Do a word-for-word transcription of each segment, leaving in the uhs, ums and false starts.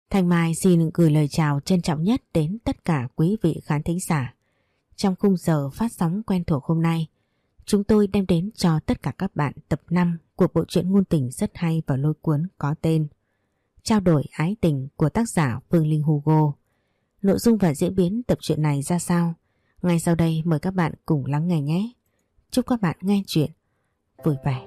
Thanh Mai xin gửi lời chào trân trọng nhất đến tất cả quý vị khán thính giả. Trong khung giờ phát sóng quen thuộc hôm nay, chúng tôi đem đến cho tất cả các bạn tập năm của bộ truyện ngôn tình rất hay và lôi cuốn có tên Trao đổi ái tình của tác giả Phương Linh Hugo. Nội dung và diễn biến tập truyện này ra sao? Ngay sau đây mời các bạn cùng lắng nghe nhé. Chúc các bạn nghe chuyện vui vẻ.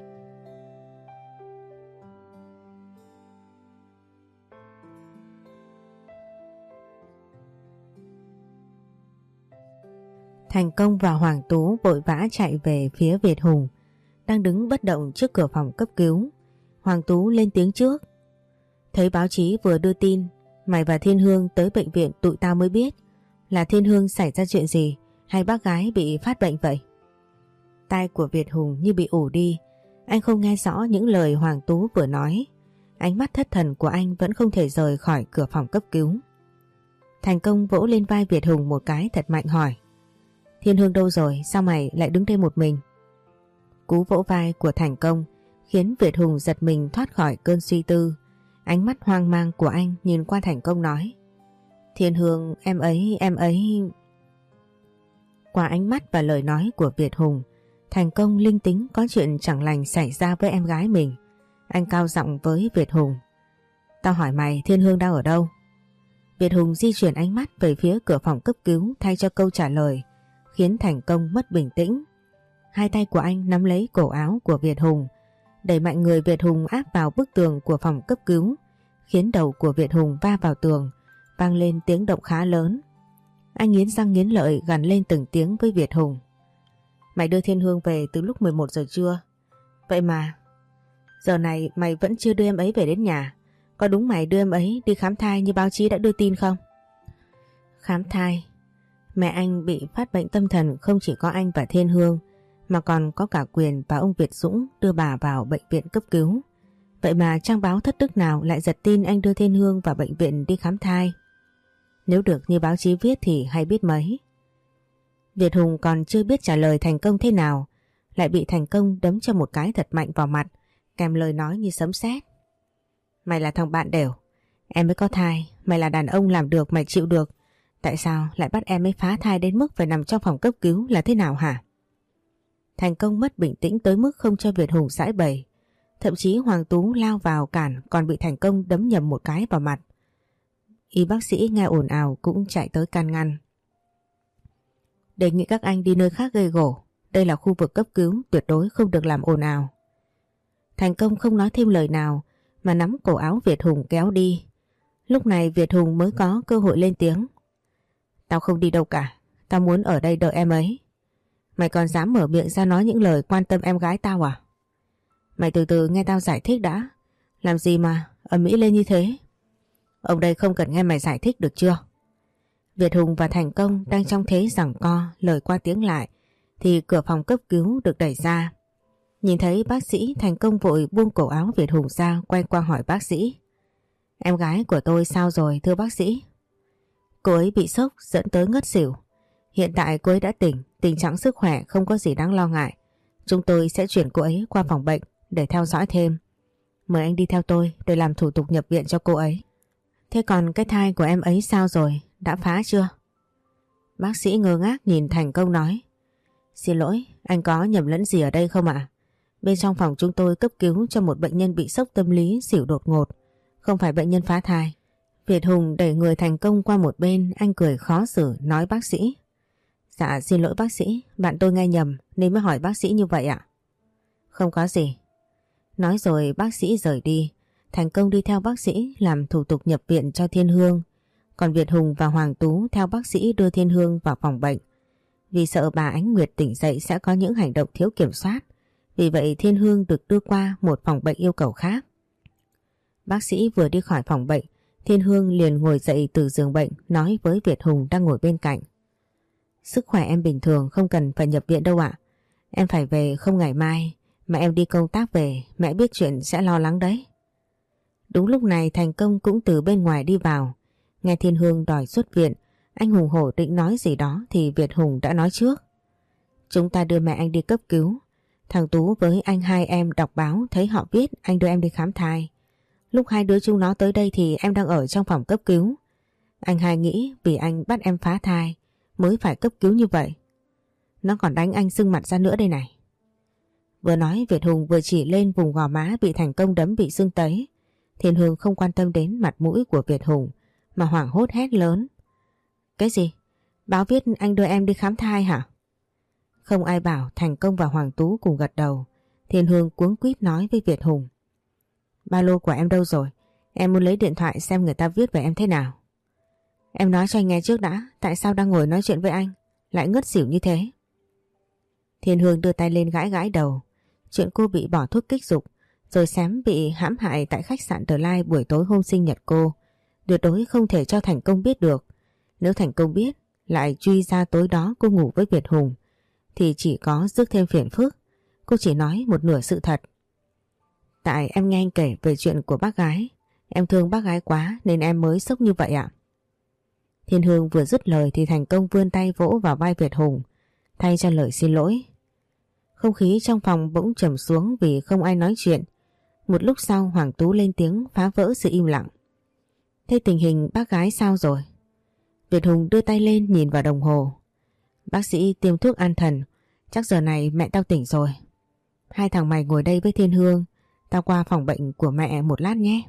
Thành Công và Hoàng Tú vội vã chạy về phía Việt Hùng, đang đứng bất động trước cửa phòng cấp cứu. Hoàng Tú lên tiếng trước. Thấy báo chí vừa đưa tin mày và Thiên Hương tới bệnh viện, tụi tao mới biết là Thiên Hương xảy ra chuyện gì hay bác gái bị phát bệnh vậy. Tai của Việt Hùng như bị ù đi, anh không nghe rõ những lời Hoàng Tú vừa nói. Ánh mắt thất thần của anh vẫn không thể rời khỏi cửa phòng cấp cứu. Thành Công vỗ lên vai Việt Hùng một cái thật mạnh hỏi: Thiên Hương đâu rồi, sao mày lại đứng đây một mình? Cú vỗ vai của Thành Công khiến Việt Hùng giật mình thoát khỏi cơn suy tư. Ánh mắt hoang mang của anh nhìn qua Thành Công nói: Thiên Hương, em ấy, em ấy... Qua ánh mắt và lời nói của Việt Hùng, Thành Công linh tính có chuyện chẳng lành xảy ra với em gái mình. Anh cao giọng với Việt Hùng: Tao hỏi mày, Thiên Hương đang ở đâu? Việt Hùng di chuyển ánh mắt về phía cửa phòng cấp cứu thay cho câu trả lời, khiến Thành Công mất bình tĩnh. Hai tay của anh nắm lấy cổ áo của Việt Hùng, đẩy mạnh người Việt Hùng áp vào bức tường của phòng cấp cứu, khiến đầu của Việt Hùng va vào tường, vang lên tiếng động khá lớn. Anh nghiến răng nghiến lợi gằn lên từng tiếng với Việt Hùng: Mày đưa Thiên Hương về từ lúc mười một giờ trưa. Vậy mà giờ này mày vẫn chưa đưa em ấy về đến nhà. Có đúng mày đưa em ấy đi khám thai như báo chí đã đưa tin không? Khám thai? Mẹ anh bị phát bệnh tâm thần, không chỉ có anh và Thiên Hương mà còn có cả Quyền và ông Việt Dũng đưa bà vào bệnh viện cấp cứu. Vậy mà trang báo thất đức nào lại giật tin anh đưa Thiên Hương vào bệnh viện đi khám thai? Nếu được như báo chí viết thì hay biết mấy. Việt Hùng còn chưa biết trả lời Thành Công thế nào, lại bị Thành Công đấm cho một cái thật mạnh vào mặt, kèm lời nói như sấm sét: Mày là thằng bạn đểu, em mới có thai, mày là đàn ông làm được mày chịu được. Tại sao lại bắt em ấy phá thai đến mức phải nằm trong phòng cấp cứu là thế nào hả? Thành Công mất bình tĩnh tới mức không cho Việt Hùng giải bày. Thậm chí Hoàng Tú lao vào cản còn bị Thành Công đấm nhầm một cái vào mặt. Y bác sĩ nghe ồn ào cũng chạy tới can ngăn: Đề nghị các anh đi nơi khác gây gổ, đây là khu vực cấp cứu, tuyệt đối không được làm ồn ào. Thành Công không nói thêm lời nào mà nắm cổ áo Việt Hùng kéo đi. Lúc này Việt Hùng mới có cơ hội lên tiếng: Tao không đi đâu cả, tao muốn ở đây đợi em ấy. Mày còn dám mở miệng ra nói những lời quan tâm em gái tao à? Mày từ từ nghe tao giải thích đã. Làm gì mà ầm ĩ lên như thế? Ông đây không cần nghe mày giải thích được chưa? Việt Hùng và Thành Công đang trong thế giằng co, lời qua tiếng lại thì cửa phòng cấp cứu được đẩy ra. Nhìn thấy bác sĩ, Thành Công vội buông cổ áo Việt Hùng ra, quay qua hỏi bác sĩ: Em gái của tôi sao rồi thưa bác sĩ? Cô ấy bị sốc dẫn tới ngất xỉu. Hiện tại cô ấy đã tỉnh, tình trạng sức khỏe không có gì đáng lo ngại. Chúng tôi sẽ chuyển cô ấy qua phòng bệnh để theo dõi thêm. Mời anh đi theo tôi để làm thủ tục nhập viện cho cô ấy. Thế còn cái thai của em ấy sao rồi? Đã phá chưa? Bác sĩ ngơ ngác nhìn Thành Công nói: Xin lỗi, anh có nhầm lẫn gì ở đây không ạ? Bên trong phòng chúng tôi cấp cứu cho một bệnh nhân bị sốc tâm lý xỉu đột ngột, không phải bệnh nhân phá thai. Việt Hùng đẩy người Thành Công qua một bên, anh cười khó xử nói bác sĩ: Dạ xin lỗi bác sĩ, bạn tôi nghe nhầm nên mới hỏi bác sĩ như vậy ạ. Không có gì. Nói rồi bác sĩ rời đi. Thành Công đi theo bác sĩ làm thủ tục nhập viện cho Thiên Hương. Còn Việt Hùng và Hoàng Tú theo bác sĩ đưa Thiên Hương vào phòng bệnh. Vì sợ bà Ánh Nguyệt tỉnh dậy sẽ có những hành động thiếu kiểm soát, vì vậy Thiên Hương được đưa qua một phòng bệnh yêu cầu khác. Bác sĩ vừa đi khỏi phòng bệnh, Thiên Hương liền ngồi dậy từ giường bệnh nói với Việt Hùng đang ngồi bên cạnh: Sức khỏe em bình thường, không cần phải nhập viện đâu ạ. Em phải về không ngày mai, mà em đi công tác về, mẹ biết chuyện sẽ lo lắng đấy. Đúng lúc này Thành Công cũng từ bên ngoài đi vào. Nghe Thiên Hương đòi xuất viện, anh hùng hổ định nói gì đó thì Việt Hùng đã nói trước: Chúng ta đưa mẹ anh đi cấp cứu. Thằng Tú với anh hai em đọc báo thấy họ viết anh đưa em đi khám thai. Lúc hai đứa chúng nó tới đây thì em đang ở trong phòng cấp cứu. Anh hai nghĩ vì anh bắt em phá thai mới phải cấp cứu như vậy. Nó còn đánh anh sưng mặt ra nữa đây này. Vừa nói Việt Hùng vừa chỉ lên vùng gò má bị Thành Công đấm bị sưng tấy. Thiên Hương không quan tâm đến mặt mũi của Việt Hùng mà hoảng hốt hét lớn. Cái gì? Báo viết anh đưa em đi khám thai hả? Không ai bảo, Thành Công và Hoàng Tú cùng gật đầu. Thiên Hương cuống quýt nói với Việt Hùng. Ba lô của em đâu rồi? Em muốn lấy điện thoại xem người ta viết về em thế nào. Em nói cho anh nghe trước đã, tại sao đang ngồi nói chuyện với anh lại ngất xỉu như thế? Thiên Hương đưa tay lên gãi gãi đầu. Chuyện cô bị bỏ thuốc kích dục rồi xém bị hãm hại tại khách sạn The Lai buổi tối hôm sinh nhật cô, tuyệt đối không thể cho Thành Công biết được. Nếu Thành Công biết lại truy ra tối đó cô ngủ với Việt Hùng thì chỉ có rước thêm phiền phức. Cô chỉ nói một nửa sự thật. Tại em nghe anh kể về chuyện của bác gái, em thương bác gái quá nên em mới sốc như vậy ạ. Thiên Hương vừa dứt lời thì Thành Công vươn tay vỗ vào vai Việt Hùng thay cho lời xin lỗi. Không khí trong phòng bỗng trầm xuống vì không ai nói chuyện. Một lúc sau Hoàng Tú lên tiếng phá vỡ sự im lặng. Thế tình hình bác gái sao rồi? Việt Hùng đưa tay lên nhìn vào đồng hồ. Bác sĩ tiêm thuốc an thần, chắc giờ này mẹ tao tỉnh rồi. Hai thằng mày ngồi đây với Thiên Hương, tao qua phòng bệnh của mẹ một lát nhé.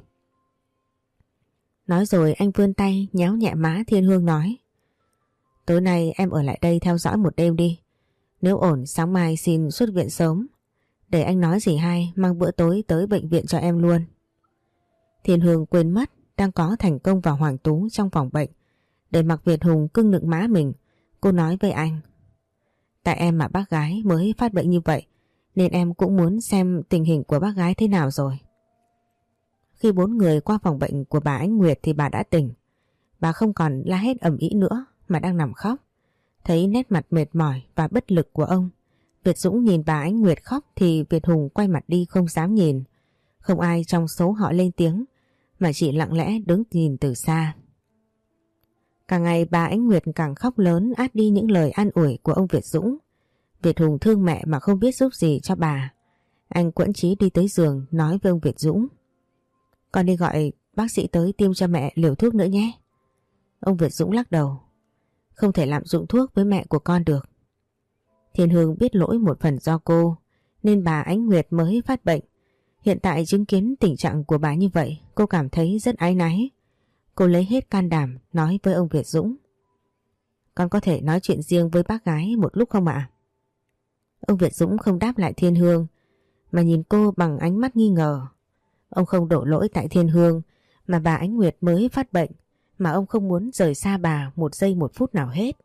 Nói rồi anh vươn tay nhéo nhẹ má Thiên Hương nói. Tối nay em ở lại đây theo dõi một đêm đi. Nếu ổn sáng mai xin xuất viện sớm. Để anh nói gì hay mang bữa tối tới bệnh viện cho em luôn. Thiên Hương quên mất đang có Thành Công và Hoàng Tú trong phòng bệnh. Để mặc Việt Hùng cưng nựng má mình, cô nói với anh. Tại em mà bác gái mới phát bệnh như vậy nên em cũng muốn xem tình hình của bác gái thế nào rồi. Khi bốn người qua phòng bệnh của bà Ánh Nguyệt thì bà đã tỉnh. Bà không còn la hét ầm ĩ nữa mà đang nằm khóc. Thấy nét mặt mệt mỏi và bất lực của ông, Việt Dũng nhìn bà Ánh Nguyệt khóc thì Việt Hùng quay mặt đi không dám nhìn. Không ai trong số họ lên tiếng mà chỉ lặng lẽ đứng nhìn từ xa. Càng ngày bà Ánh Nguyệt càng khóc lớn át đi những lời an ủi của ông Việt Dũng. Việt Hùng thương mẹ mà không biết giúp gì cho bà. Anh quẫn chí đi tới giường nói với ông Việt Dũng. Con đi gọi bác sĩ tới tiêm cho mẹ liều thuốc nữa nhé. Ông Việt Dũng lắc đầu. Không thể lạm dụng thuốc với mẹ của con được. Thiên Hương biết lỗi một phần do cô nên bà Ánh Nguyệt mới phát bệnh. Hiện tại chứng kiến tình trạng của bà như vậy, cô cảm thấy rất áy náy. Cô lấy hết can đảm nói với ông Việt Dũng. Con có thể nói chuyện riêng với bác gái một lúc không ạ? Ông Việt Dũng không đáp lại Thiên Hương mà nhìn cô bằng ánh mắt nghi ngờ. Ông không đổ lỗi tại Thiên Hương mà bà Ánh Nguyệt mới phát bệnh, mà ông không muốn rời xa bà một giây một phút nào hết.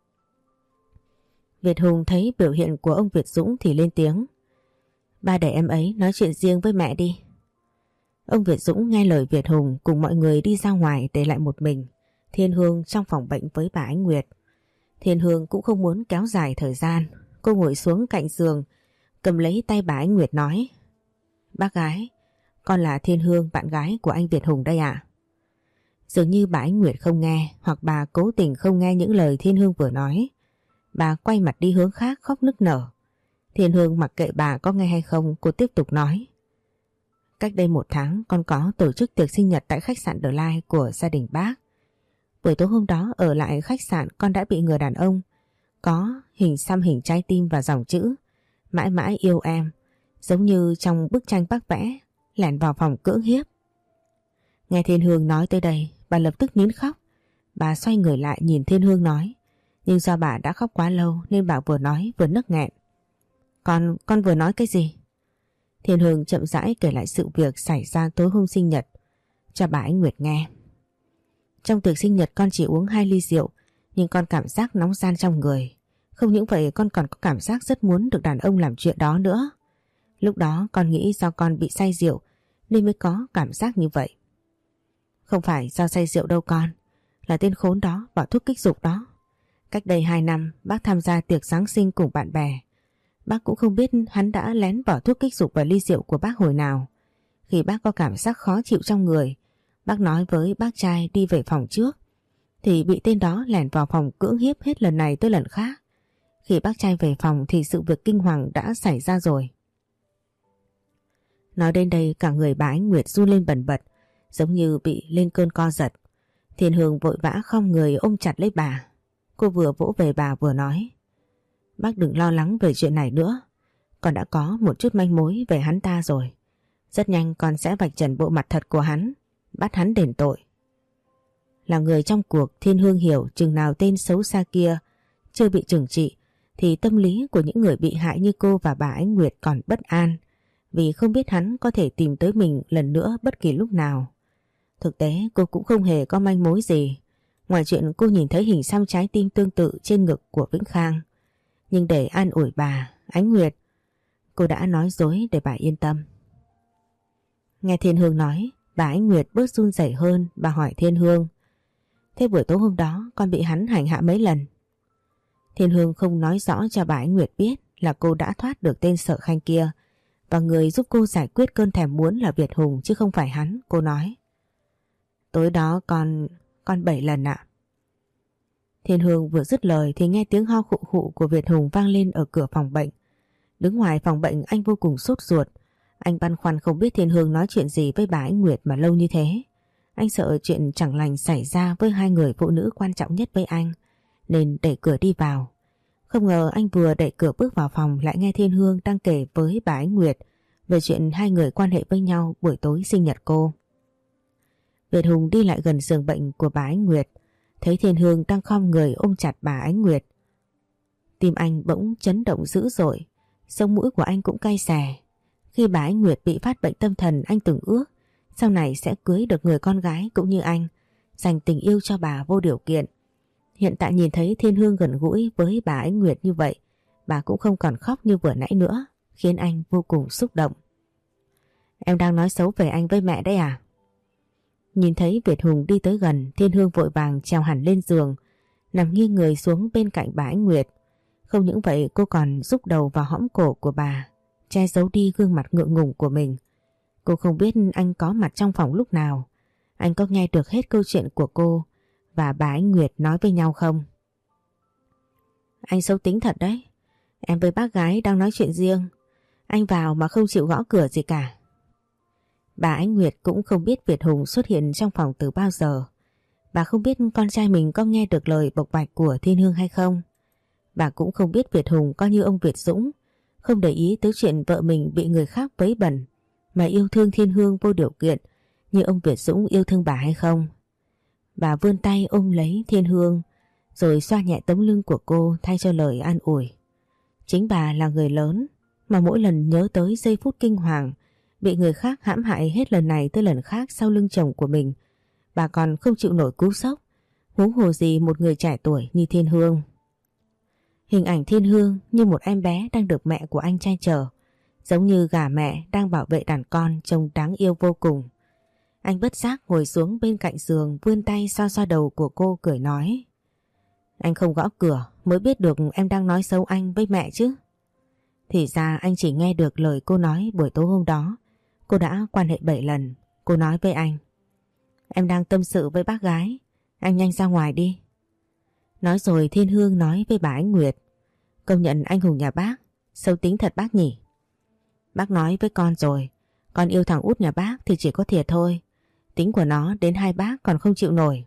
Việt Hùng thấy biểu hiện của ông Việt Dũng thì lên tiếng. Ba để em ấy nói chuyện riêng với mẹ đi. Ông Việt Dũng nghe lời Việt Hùng cùng mọi người đi ra ngoài để lại một mình Thiên Hương trong phòng bệnh với bà Ánh Nguyệt. Thiên Hương cũng không muốn kéo dài thời gian. Cô ngồi xuống cạnh giường cầm lấy tay bà Ánh Nguyệt nói. Bác gái, con là Thiên Hương, bạn gái của anh Việt Hùng đây ạ. Dường như bà Ánh Nguyệt không nghe hoặc bà cố tình không nghe những lời Thiên Hương vừa nói. Bà quay mặt đi hướng khác khóc nức nở. Thiên Hương mặc kệ bà có nghe hay không, cô tiếp tục nói. Cách đây một tháng con có tổ chức tiệc sinh nhật tại khách sạn The Lai của gia đình bác. Buổi tối hôm đó ở lại khách sạn con đã bị người đàn ông có hình xăm hình trái tim và dòng chữ mãi mãi yêu em, giống như trong bức tranh bác vẽ, lẻn vào phòng cưỡng hiếp. Nghe Thiên Hương nói tới đây, bà lập tức nín khóc. Bà xoay người lại nhìn Thiên Hương nói, nhưng do bà đã khóc quá lâu nên bà vừa nói vừa nức nghẹn. Con, con vừa nói cái gì? Thiên Hương chậm rãi kể lại sự việc xảy ra tối hôm sinh nhật cho bà Ánh Nguyệt nghe. Trong tiệc sinh nhật con chỉ uống hai ly rượu, nhưng con cảm giác nóng ran trong người. Không những vậy con còn có cảm giác rất muốn được đàn ông làm chuyện đó nữa. Lúc đó con nghĩ do con bị say rượu nên mới có cảm giác như vậy. Không phải do say rượu đâu con, là tên khốn đó bỏ thuốc kích dục đó. Cách đây hai năm bác tham gia tiệc Giáng sinh cùng bạn bè. Bác cũng không biết hắn đã lén bỏ thuốc kích dục vào ly rượu của bác hồi nào. Khi bác có cảm giác khó chịu trong người, bác nói với bác trai đi về phòng trước, thì bị tên đó lẻn vào phòng cưỡng hiếp hết lần này tới lần khác. Khi bác trai về phòng thì sự việc kinh hoàng đã xảy ra rồi. Nói đến đây cả người bà Ánh Nguyệt run lên bần bật. giống như bị lên cơn co giật. Thiên Hương vội vã khom người ôm chặt lấy bà. Cô vừa vỗ về bà vừa nói: Bác đừng lo lắng về chuyện này nữa. Con đã có một chút manh mối về hắn ta rồi. Rất nhanh con sẽ vạch trần bộ mặt thật của hắn, bắt hắn đền tội. Là người trong cuộc, Thiên Hương hiểu chừng nào tên xấu xa kia chưa bị trừng trị thì tâm lý của những người bị hại như cô và bà Ánh Nguyệt còn bất an, vì không biết hắn có thể tìm tới mình lần nữa bất kỳ lúc nào. Thực tế cô cũng không hề có manh mối gì, ngoài chuyện cô nhìn thấy hình xăm trái tim tương tự trên ngực của Vĩnh Khang. Nhưng để an ủi bà Ánh Nguyệt, cô đã nói dối để bà yên tâm. Nghe Thiên Hương nói, bà Ánh Nguyệt bớt run rẩy hơn. Bà hỏi Thiên Hương: Thế buổi tối hôm đó con bị hắn hành hạ mấy lần? Thiên Hương không nói rõ cho bà Ánh Nguyệt biết là cô đã thoát được tên Sở Khanh kia, và người giúp cô giải quyết cơn thèm muốn là Việt Hùng chứ không phải hắn. Cô nói: Tối đó con... con bảy lần ạ. Thiên Hương vừa dứt lời thì nghe tiếng ho khụ khụ của Việt Hùng vang lên ở cửa phòng bệnh. Đứng ngoài phòng bệnh anh vô cùng sốt ruột. Anh băn khoăn không biết Thiên Hương nói chuyện gì với bà Ánh Nguyệt mà lâu như thế. Anh sợ chuyện chẳng lành xảy ra với hai người phụ nữ quan trọng nhất với anh, nên đẩy cửa đi vào. Không ngờ anh vừa đẩy cửa bước vào phòng lại nghe Thiên Hương đang kể với bà Ánh Nguyệt về chuyện hai người quan hệ với nhau buổi tối sinh nhật cô. Việt Hùng đi lại gần giường bệnh của bà Ánh Nguyệt, thấy Thiên Hương đang khom người ôm chặt bà Ánh Nguyệt. Tim anh bỗng chấn động dữ dội, sống mũi của anh cũng cay xè. Khi bà Ánh Nguyệt bị phát bệnh tâm thần, anh từng ước sau này sẽ cưới được người con gái cũng như anh, dành tình yêu cho bà vô điều kiện. Hiện tại nhìn thấy Thiên Hương gần gũi với bà Ánh Nguyệt như vậy, bà cũng không còn khóc như vừa nãy nữa, khiến anh vô cùng xúc động. Em đang nói xấu về anh với mẹ đấy à? Nhìn thấy Việt Hùng đi tới gần, Thiên Hương vội vàng trèo hẳn lên giường, nằm nghiêng người xuống bên cạnh bà Ánh Nguyệt. Không những vậy, cô còn rúc đầu vào hõm cổ của bà, che giấu đi gương mặt ngượng ngùng của mình. Cô không biết anh có mặt trong phòng lúc nào, anh có nghe được hết câu chuyện của cô và bà Ánh Nguyệt nói với nhau không? Anh xấu tính thật đấy. Em với bác gái đang nói chuyện riêng, anh vào mà không chịu gõ cửa gì cả. Bà Ánh Nguyệt cũng không biết Việt Hùng xuất hiện trong phòng từ bao giờ. Bà không biết con trai mình có nghe được lời bộc bạch của Thiên Hương hay không. Bà cũng không biết Việt Hùng có như ông Việt Dũng, không để ý tới chuyện vợ mình bị người khác vấy bẩn, mà yêu thương Thiên Hương vô điều kiện như ông Việt Dũng yêu thương bà hay không. Bà vươn tay ôm lấy Thiên Hương, rồi xoa nhẹ tấm lưng của cô thay cho lời an ủi. Chính bà là người lớn, mà mỗi lần nhớ tới giây phút kinh hoàng bị người khác hãm hại hết lần này tới lần khác sau lưng chồng của mình, bà còn không chịu nổi cú sốc, huống hồ gì một người trẻ tuổi như Thiên Hương. Hình ảnh Thiên Hương như một em bé đang được mẹ của anh che chở, giống như gà mẹ đang bảo vệ đàn con, trông đáng yêu vô cùng. Anh bất giác ngồi xuống bên cạnh giường, vươn tay xoa xoa đầu của cô, cười nói: Anh không gõ cửa mới biết được em đang nói xấu anh với mẹ chứ. Thì ra anh chỉ nghe được lời cô nói buổi tối hôm đó. Cô đã quan hệ bảy lần. Cô nói với anh: Em đang tâm sự với bác gái, anh nhanh ra ngoài đi. Nói rồi Thiên Hương nói với bà Ánh Nguyệt: Công nhận anh hùng nhà bác xấu tính thật bác nhỉ. Bác nói với con rồi, con yêu thằng út nhà bác thì chỉ có thiệt thôi. Tính của nó đến hai bác còn không chịu nổi.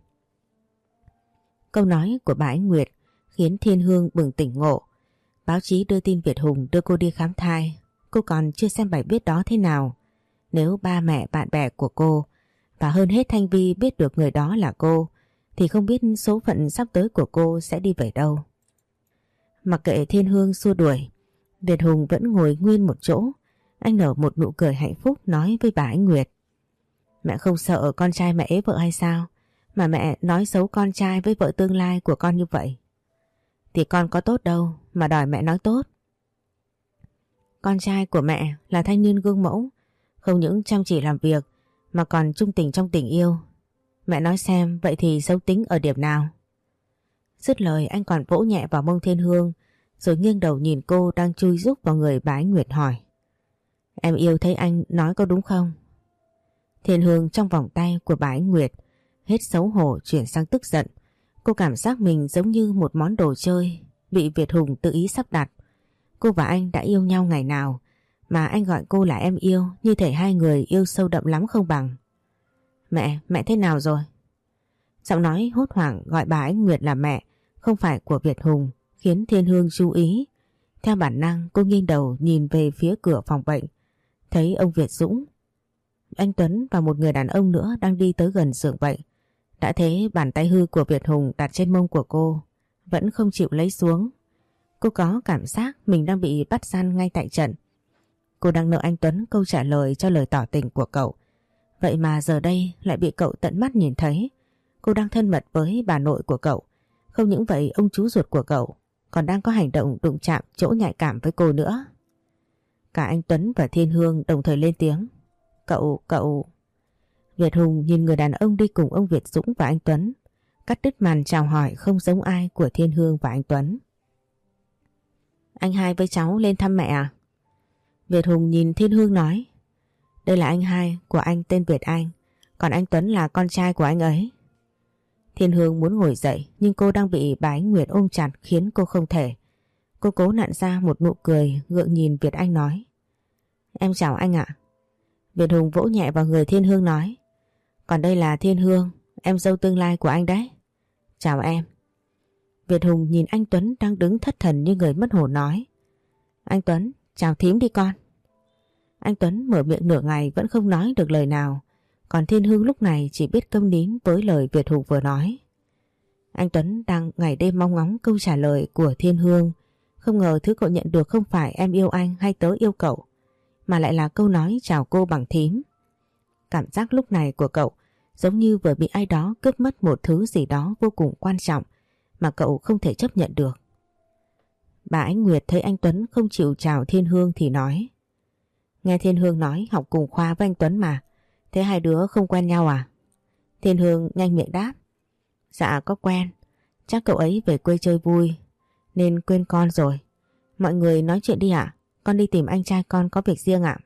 Câu nói của bà Ánh Nguyệt khiến Thiên Hương bừng tỉnh ngộ. Báo chí đưa tin Việt Hùng đưa cô đi khám thai. Cô còn chưa xem bài viết đó thế nào. Nếu ba mẹ bạn bè của cô và hơn hết Thanh Vi biết được người đó là cô, thì không biết số phận sắp tới của cô sẽ đi về đâu. Mặc kệ Thiên Hương xua đuổi, Việt Hùng vẫn ngồi nguyên một chỗ. Anh nở một nụ cười hạnh phúc nói với bà Ánh Nguyệt: Mẹ không sợ con trai mẹ ế vợ hay sao, mà mẹ nói xấu con trai với vợ tương lai của con như vậy? Thì con có tốt đâu mà đòi mẹ nói tốt. Con trai của mẹ là thanh niên gương mẫu, không những chăm chỉ làm việc mà còn trung tình trong tình yêu. Mẹ nói xem vậy thì xấu tính ở điểm nào? Dứt lời anh còn vỗ nhẹ vào mông Thiên Hương, rồi nghiêng đầu nhìn cô đang chui rúc vào người bà Ánh Nguyệt hỏi: Em yêu thấy anh nói có đúng không? Thiên Hương trong vòng tay của bà Ánh Nguyệt hết xấu hổ chuyển sang tức giận. Cô cảm giác mình giống như một món đồ chơi bị Việt Hùng tự ý sắp đặt. Cô và anh đã yêu nhau ngày nào mà anh gọi cô là em yêu, như thể hai người yêu sâu đậm lắm không bằng. Mẹ, mẹ thế nào rồi? Giọng nói hốt hoảng gọi bà Ánh Nguyệt là mẹ, không phải của Việt Hùng, khiến Thiên Hương chú ý. Theo bản năng cô nghiêng đầu nhìn về phía cửa phòng bệnh, thấy ông Việt Dũng, anh Tuấn và một người đàn ông nữa đang đi tới gần giường bệnh. Đã thế bàn tay hư của Việt Hùng đặt trên mông của cô vẫn không chịu lấy xuống. Cô có cảm giác mình đang bị bắt gian ngay tại trận. Cô đang nợ anh Tuấn câu trả lời cho lời tỏ tình của cậu. Vậy mà giờ đây lại bị cậu tận mắt nhìn thấy cô đang thân mật với bà nội của cậu. Không những vậy, ông chú ruột của cậu còn đang có hành động đụng chạm chỗ nhạy cảm với cô nữa. Cả anh Tuấn và Thiên Hương đồng thời lên tiếng. Cậu, cậu... Việt Hùng nhìn người đàn ông đi cùng ông Việt Dũng và anh Tuấn, cắt đứt màn chào hỏi không giống ai của Thiên Hương và anh Tuấn. Anh hai với cháu lên thăm mẹ à? Việt Hùng nhìn Thiên Hương nói. Đây là anh hai của anh tên Việt Anh, còn anh Tuấn là con trai của anh ấy. Thiên Hương muốn ngồi dậy nhưng cô đang bị bà Ánh Nguyệt ôm chặt khiến cô không thể. Cô cố nặn ra một nụ cười gượng nhìn Việt Anh nói. Em chào anh ạ. Việt Hùng vỗ nhẹ vào người Thiên Hương nói. Còn đây là Thiên Hương, em dâu tương lai của anh đấy. Chào em. Việt Hùng nhìn anh Tuấn đang đứng thất thần như người mất hồn nói. Anh Tuấn, chào thím đi con. Anh Tuấn mở miệng nửa ngày vẫn không nói được lời nào, còn Thiên Hương lúc này chỉ biết câm nín với lời Việt Hùng vừa nói. Anh Tuấn đang ngày đêm mong ngóng câu trả lời của Thiên Hương. Không ngờ thứ cậu nhận được không phải em yêu anh hay tớ yêu cậu, mà lại là câu nói chào cô bằng thím. Cảm giác lúc này của cậu giống như vừa bị ai đó cướp mất một thứ gì đó vô cùng quan trọng mà cậu không thể chấp nhận được. Bà Ánh Nguyệt thấy anh Tuấn không chịu chào Thiên Hương thì nói. Nghe Thiên Hương nói học cùng khoa với anh Tuấn mà, thế hai đứa không quen nhau à? Thiên Hương nhanh miệng đáp. Dạ có quen, chắc cậu ấy về quê chơi vui nên quên con rồi. Mọi người nói chuyện đi ạ, con đi tìm anh trai con có việc riêng ạ.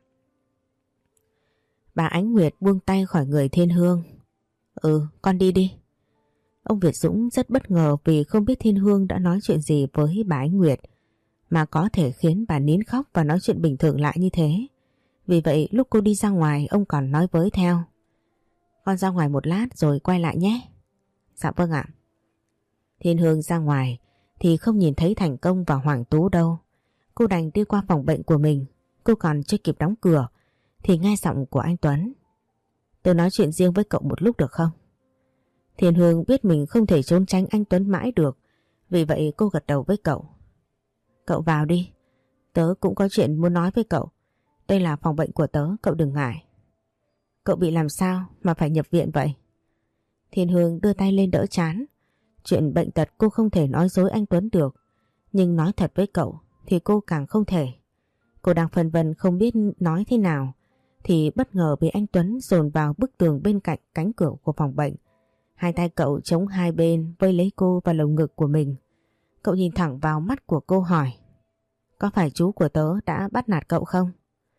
Bà Ánh Nguyệt buông tay khỏi người Thiên Hương. Ừ, con đi đi. Ông Việt Dũng rất bất ngờ vì không biết Thiên Hương đã nói chuyện gì với bà Ánh Nguyệt mà có thể khiến bà nín khóc và nói chuyện bình thường lại như thế. Vì vậy lúc cô đi ra ngoài ông còn nói với theo. Con ra ngoài một lát rồi quay lại nhé. Dạ vâng ạ. Thiên Hương ra ngoài thì không nhìn thấy Thành Công và Hoàng Tú đâu. Cô đành đi qua phòng bệnh của mình. Cô còn chưa kịp đóng cửa thì nghe giọng của anh Tuấn. Tôi nói chuyện riêng với cậu một lúc được không? Thiên Hương biết mình không thể trốn tránh anh Tuấn mãi được, vì vậy cô gật đầu với cậu. Cậu vào đi, tớ cũng có chuyện muốn nói với cậu. Đây là phòng bệnh của tớ, cậu đừng ngại. Cậu bị làm sao mà phải nhập viện vậy? Thiên Hương đưa tay lên đỡ trán. Chuyện bệnh tật cô không thể nói dối anh Tuấn được, nhưng nói thật với cậu thì cô càng không thể. Cô đang phân vân không biết nói thế nào thì bất ngờ bị anh Tuấn dồn vào bức tường bên cạnh cánh cửa của phòng bệnh. Hai tay cậu chống hai bên vây lấy cô vào lồng ngực của mình. Cậu nhìn thẳng vào mắt của cô hỏi. Có phải chú của tớ đã bắt nạt cậu không?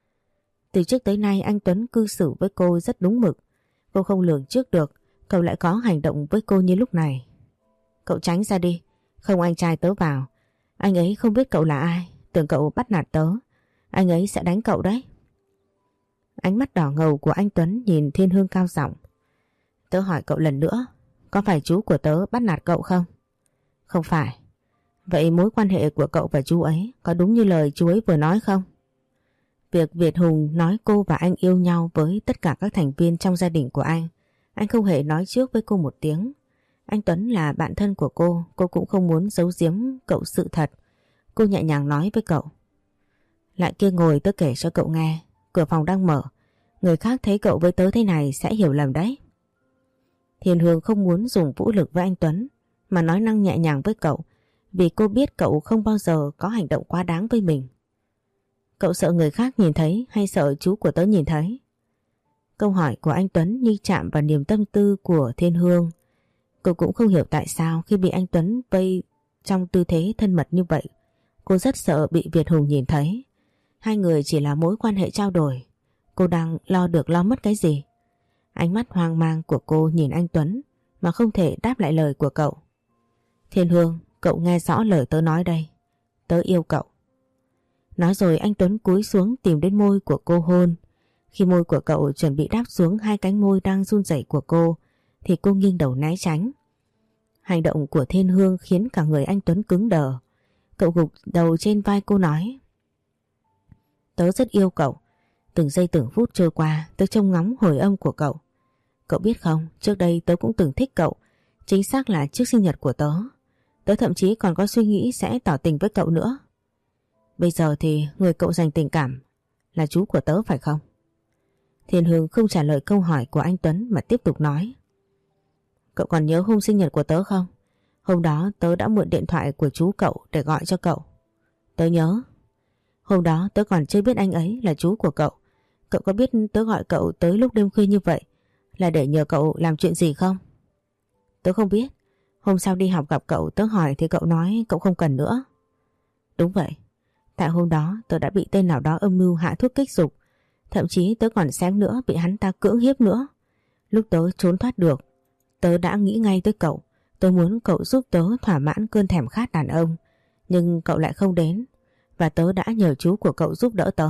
Từ trước tới nay anh Tuấn cư xử với cô rất đúng mực. Cô không lường trước được cậu lại có hành động với cô như lúc này. Cậu tránh ra đi, không anh trai tớ vào. Anh ấy không biết cậu là ai, tưởng cậu bắt nạt tớ. Anh ấy sẽ đánh cậu đấy. Ánh mắt đỏ ngầu của anh Tuấn nhìn Thiên Hương cao giọng. Tớ hỏi cậu lần nữa, có phải chú của tớ bắt nạt cậu không? Không phải. Vậy mối quan hệ của cậu và chú ấy có đúng như lời chú ấy vừa nói không? Việc Việt Hùng nói cô và anh yêu nhau với tất cả các thành viên trong gia đình của anh, anh không hề nói trước với cô một tiếng. Anh Tuấn là bạn thân của cô, cô cũng không muốn giấu giếm cậu sự thật. Cô nhẹ nhàng nói với cậu. Lại kia ngồi tớ kể cho cậu nghe, cửa phòng đang mở. Người khác thấy cậu với tớ thế này sẽ hiểu lầm đấy. Thiên Hương không muốn dùng vũ lực với anh Tuấn mà nói năng nhẹ nhàng với cậu, vì cô biết cậu không bao giờ có hành động quá đáng với mình. Cậu sợ người khác nhìn thấy hay sợ chú của tớ nhìn thấy? Câu hỏi của anh Tuấn như chạm vào niềm tâm tư của Thiên Hương. Cô cũng không hiểu tại sao khi bị anh Tuấn vây trong tư thế thân mật như vậy, cô rất sợ bị Việt Hùng nhìn thấy. Hai người chỉ là mối quan hệ trao đổi. Cô đang lo được lo mất cái gì? Ánh mắt hoang mang của cô nhìn anh Tuấn mà không thể đáp lại lời của cậu. Thiên Hương, cậu nghe rõ lời tớ nói đây. Tớ yêu cậu. Nói rồi anh Tuấn cúi xuống tìm đến môi của cô hôn. Khi môi của cậu chuẩn bị đáp xuống hai cánh môi đang run rẩy của cô thì cô nghiêng đầu né tránh. Hành động của Thiên Hương khiến cả người anh Tuấn cứng đờ. Cậu gục đầu trên vai cô nói: Tớ rất yêu cậu. Từng giây từng phút trôi qua tớ trông ngóng hồi âm của cậu. Cậu biết không, trước đây tớ cũng từng thích cậu. Chính xác là trước sinh nhật của tớ. Tớ thậm chí còn có suy nghĩ sẽ tỏ tình với cậu nữa. Bây giờ thì người cậu dành tình cảm là chú của tớ phải không? Thiên Hương không trả lời câu hỏi của anh Tuấn mà tiếp tục nói: Cậu còn nhớ hôm sinh nhật của tớ không? Hôm đó tớ đã mượn điện thoại của chú cậu để gọi cho cậu. Tớ nhớ. Hôm đó tớ còn chưa biết anh ấy là chú của cậu. Cậu có biết tớ gọi cậu tới lúc đêm khuya như vậy là để nhờ cậu làm chuyện gì không? Tớ không biết. Hôm sau đi học gặp cậu tớ hỏi thì cậu nói cậu không cần nữa. Đúng vậy. Tại hôm đó tớ đã bị tên nào đó âm mưu hạ thuốc kích dục. Thậm chí tớ còn xém nữa bị hắn ta cưỡng hiếp nữa. Lúc tớ trốn thoát được, tớ đã nghĩ ngay tới cậu. Tớ muốn cậu giúp tớ thỏa mãn cơn thèm khát đàn ông. Nhưng cậu lại không đến. Và tớ đã nhờ chú của cậu giúp đỡ tớ.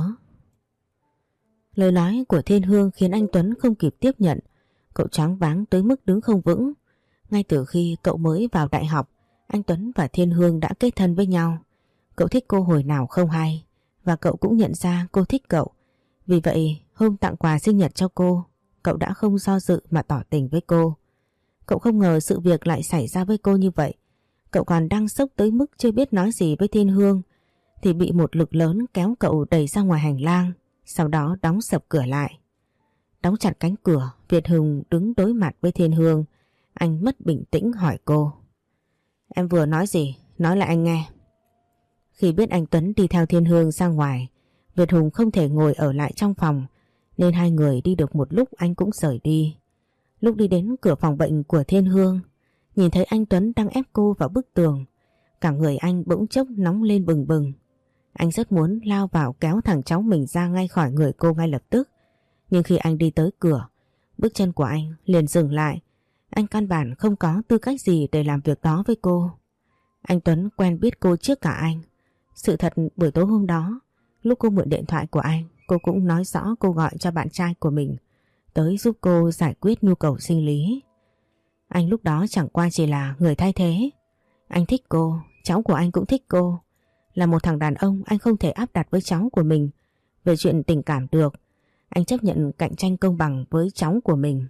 Lời nói của Thiên Hương khiến anh Tuấn không kịp tiếp nhận. Cậu choáng váng tới mức đứng không vững. Ngay từ khi cậu mới vào đại học, anh Tuấn và Thiên Hương đã kết thân với nhau. Cậu thích cô hồi nào không hay. Và cậu cũng nhận ra cô thích cậu. Vì vậy hôm tặng quà sinh nhật cho cô, cậu đã không do dự mà tỏ tình với cô. Cậu không ngờ sự việc lại xảy ra với cô như vậy. Cậu còn đang sốc tới mức chưa biết nói gì với Thiên Hương thì bị một lực lớn kéo cậu đẩy ra ngoài hành lang, sau đó đóng sập cửa lại. Đóng chặt cánh cửa, Việt Hùng đứng đối mặt với Thiên Hương. Anh mất bình tĩnh hỏi cô: Em vừa nói gì? Nói lại anh nghe. Khi biết anh Tuấn đi theo Thiên Hương ra ngoài, Việt Hùng không thể ngồi ở lại trong phòng, nên hai người đi được một lúc anh cũng rời đi. Lúc đi đến cửa phòng bệnh của Thiên Hương, nhìn thấy anh Tuấn đang ép cô vào bức tường. Cả người anh bỗng chốc nóng lên bừng bừng. Anh rất muốn lao vào kéo thằng cháu mình ra ngay khỏi người cô ngay lập tức. Nhưng khi anh đi tới cửa, bước chân của anh liền dừng lại. Anh căn bản không có tư cách gì để làm việc đó với cô. Anh Tuấn quen biết cô trước cả anh. Sự thật buổi tối hôm đó, lúc cô mượn điện thoại của anh, cô cũng nói rõ cô gọi cho bạn trai của mình tới giúp cô giải quyết nhu cầu sinh lý. Anh lúc đó chẳng qua chỉ là người thay thế. Anh thích cô, cháu của anh cũng thích cô. Là một thằng đàn ông, anh không thể áp đặt với cháu của mình về chuyện tình cảm được. Anh chấp nhận cạnh tranh công bằng với cháu của mình.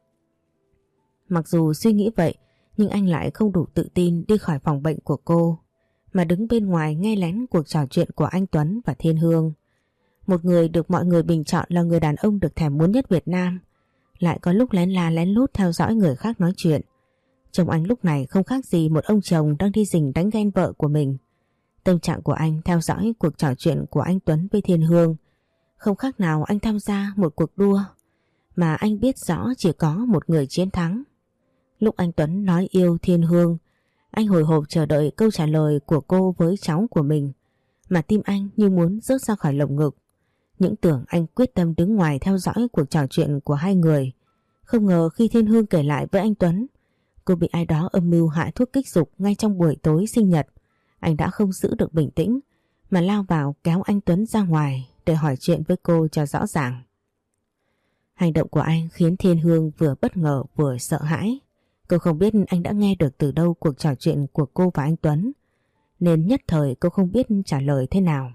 Mặc dù suy nghĩ vậy, nhưng anh lại không đủ tự tin đi khỏi phòng bệnh của cô, mà đứng bên ngoài nghe lén cuộc trò chuyện của anh Tuấn và Thiên Hương. Một người được mọi người bình chọn là người đàn ông được thèm muốn nhất Việt Nam, lại có lúc lén la lén lút theo dõi người khác nói chuyện. Chồng anh lúc này không khác gì một ông chồng đang đi rình đánh ghen vợ của mình. Tâm trạng của anh theo dõi cuộc trò chuyện của anh Tuấn với Thiên Hương không khác nào anh tham gia một cuộc đua mà anh biết rõ chỉ có một người chiến thắng. Lúc anh Tuấn nói yêu Thiên Hương, anh hồi hộp chờ đợi câu trả lời của cô với cháu của mình, mà tim anh như muốn rớt ra khỏi lồng ngực. Những tưởng anh quyết tâm đứng ngoài theo dõi cuộc trò chuyện của hai người. Không ngờ khi Thiên Hương kể lại với anh Tuấn cô bị ai đó âm mưu hại thuốc kích dục ngay trong buổi tối sinh nhật, anh đã không giữ được bình tĩnh mà lao vào kéo anh Tuấn ra ngoài để hỏi chuyện với cô cho rõ ràng. Hành động của anh khiến Thiên Hương vừa bất ngờ vừa sợ hãi. Cô không biết anh đã nghe được từ đâu cuộc trò chuyện của cô và anh Tuấn, nên nhất thời cô không biết trả lời thế nào.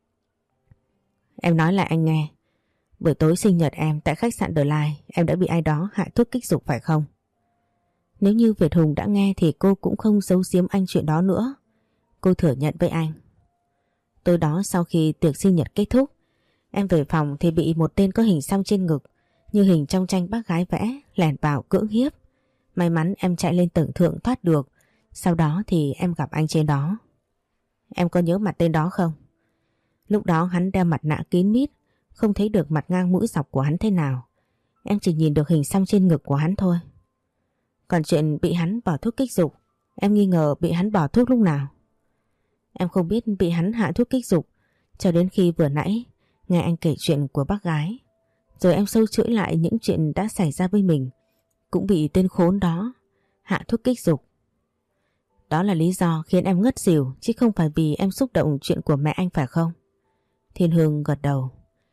Em nói lại anh nghe. Buổi tối sinh nhật em tại khách sạn The Line, em đã bị ai đó hại thuốc kích dục phải không? Nếu như Việt Hùng đã nghe thì cô cũng không giấu giếm anh chuyện đó nữa. Cô thừa nhận với anh. Tối đó sau khi tiệc sinh nhật kết thúc, em về phòng thì bị một tên có hình xăm trên ngực như hình trong tranh bác gái vẽ lẻn vào cưỡng hiếp. May mắn em chạy lên tầng thượng thoát được. Sau đó thì em gặp anh trên đó. Em có nhớ mặt tên đó không? Lúc đó hắn đeo mặt nạ kín mít, không thấy được mặt ngang mũi dọc của hắn thế nào. Em chỉ nhìn được hình xăm trên ngực của hắn thôi. Còn chuyện bị hắn bỏ thuốc kích dục, em nghi ngờ bị hắn bỏ thuốc lúc nào? Em không biết bị hắn hạ thuốc kích dục cho đến khi vừa nãy nghe anh kể chuyện của bác gái. Rồi em sâu chuỗi lại những chuyện đã xảy ra với mình, cũng bị tên khốn đó hạ thuốc kích dục. Đó là lý do khiến em ngất xỉu, chứ không phải vì em xúc động chuyện của mẹ anh phải không? Thiên Hương gật đầu.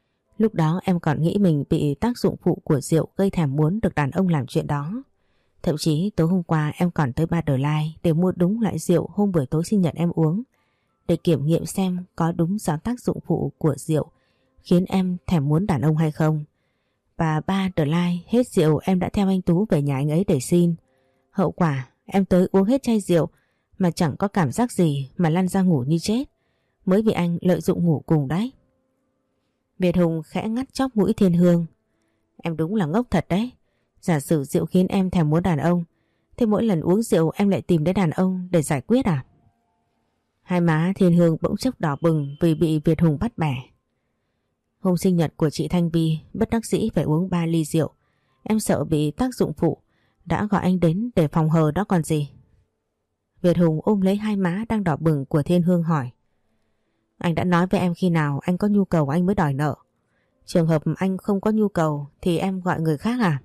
Lúc đó em còn nghĩ mình bị tác dụng phụ của rượu gây thèm muốn được đàn ông làm chuyện đó. Thậm chí tối hôm qua em còn tới Bar The Line để mua đúng loại rượu hôm buổi tối sinh nhật em uống, để kiểm nghiệm xem có đúng do tác dụng phụ của rượu khiến em thèm muốn đàn ông hay không. Và Bar The Line hết rượu em đã theo anh Tú về nhà anh ấy để xin. Hậu quả em tới uống hết chai rượu mà chẳng có cảm giác gì mà lăn ra ngủ như chết. Mới vì anh lợi dụng ngủ cùng đấy. Việt Hùng khẽ ngắt chóp mũi Thiên Hương. Em đúng là ngốc thật đấy. Giả sử rượu khiến em thèm muốn đàn ông, thế mỗi lần uống rượu em lại tìm đến đàn ông để giải quyết à? Hai má Thiên Hương bỗng chốc đỏ bừng vì bị Việt Hùng bắt bẻ. Hôm sinh nhật của chị Thanh Vi bất đắc dĩ phải uống ba ly rượu. Em sợ bị tác dụng phụ, đã gọi anh đến để phòng hờ đó còn gì. Việt Hùng ôm lấy hai má đang đỏ bừng của Thiên Hương hỏi. Anh đã nói với em khi nào anh có nhu cầu anh mới đòi nợ. Trường hợp anh không có nhu cầu thì em gọi người khác à?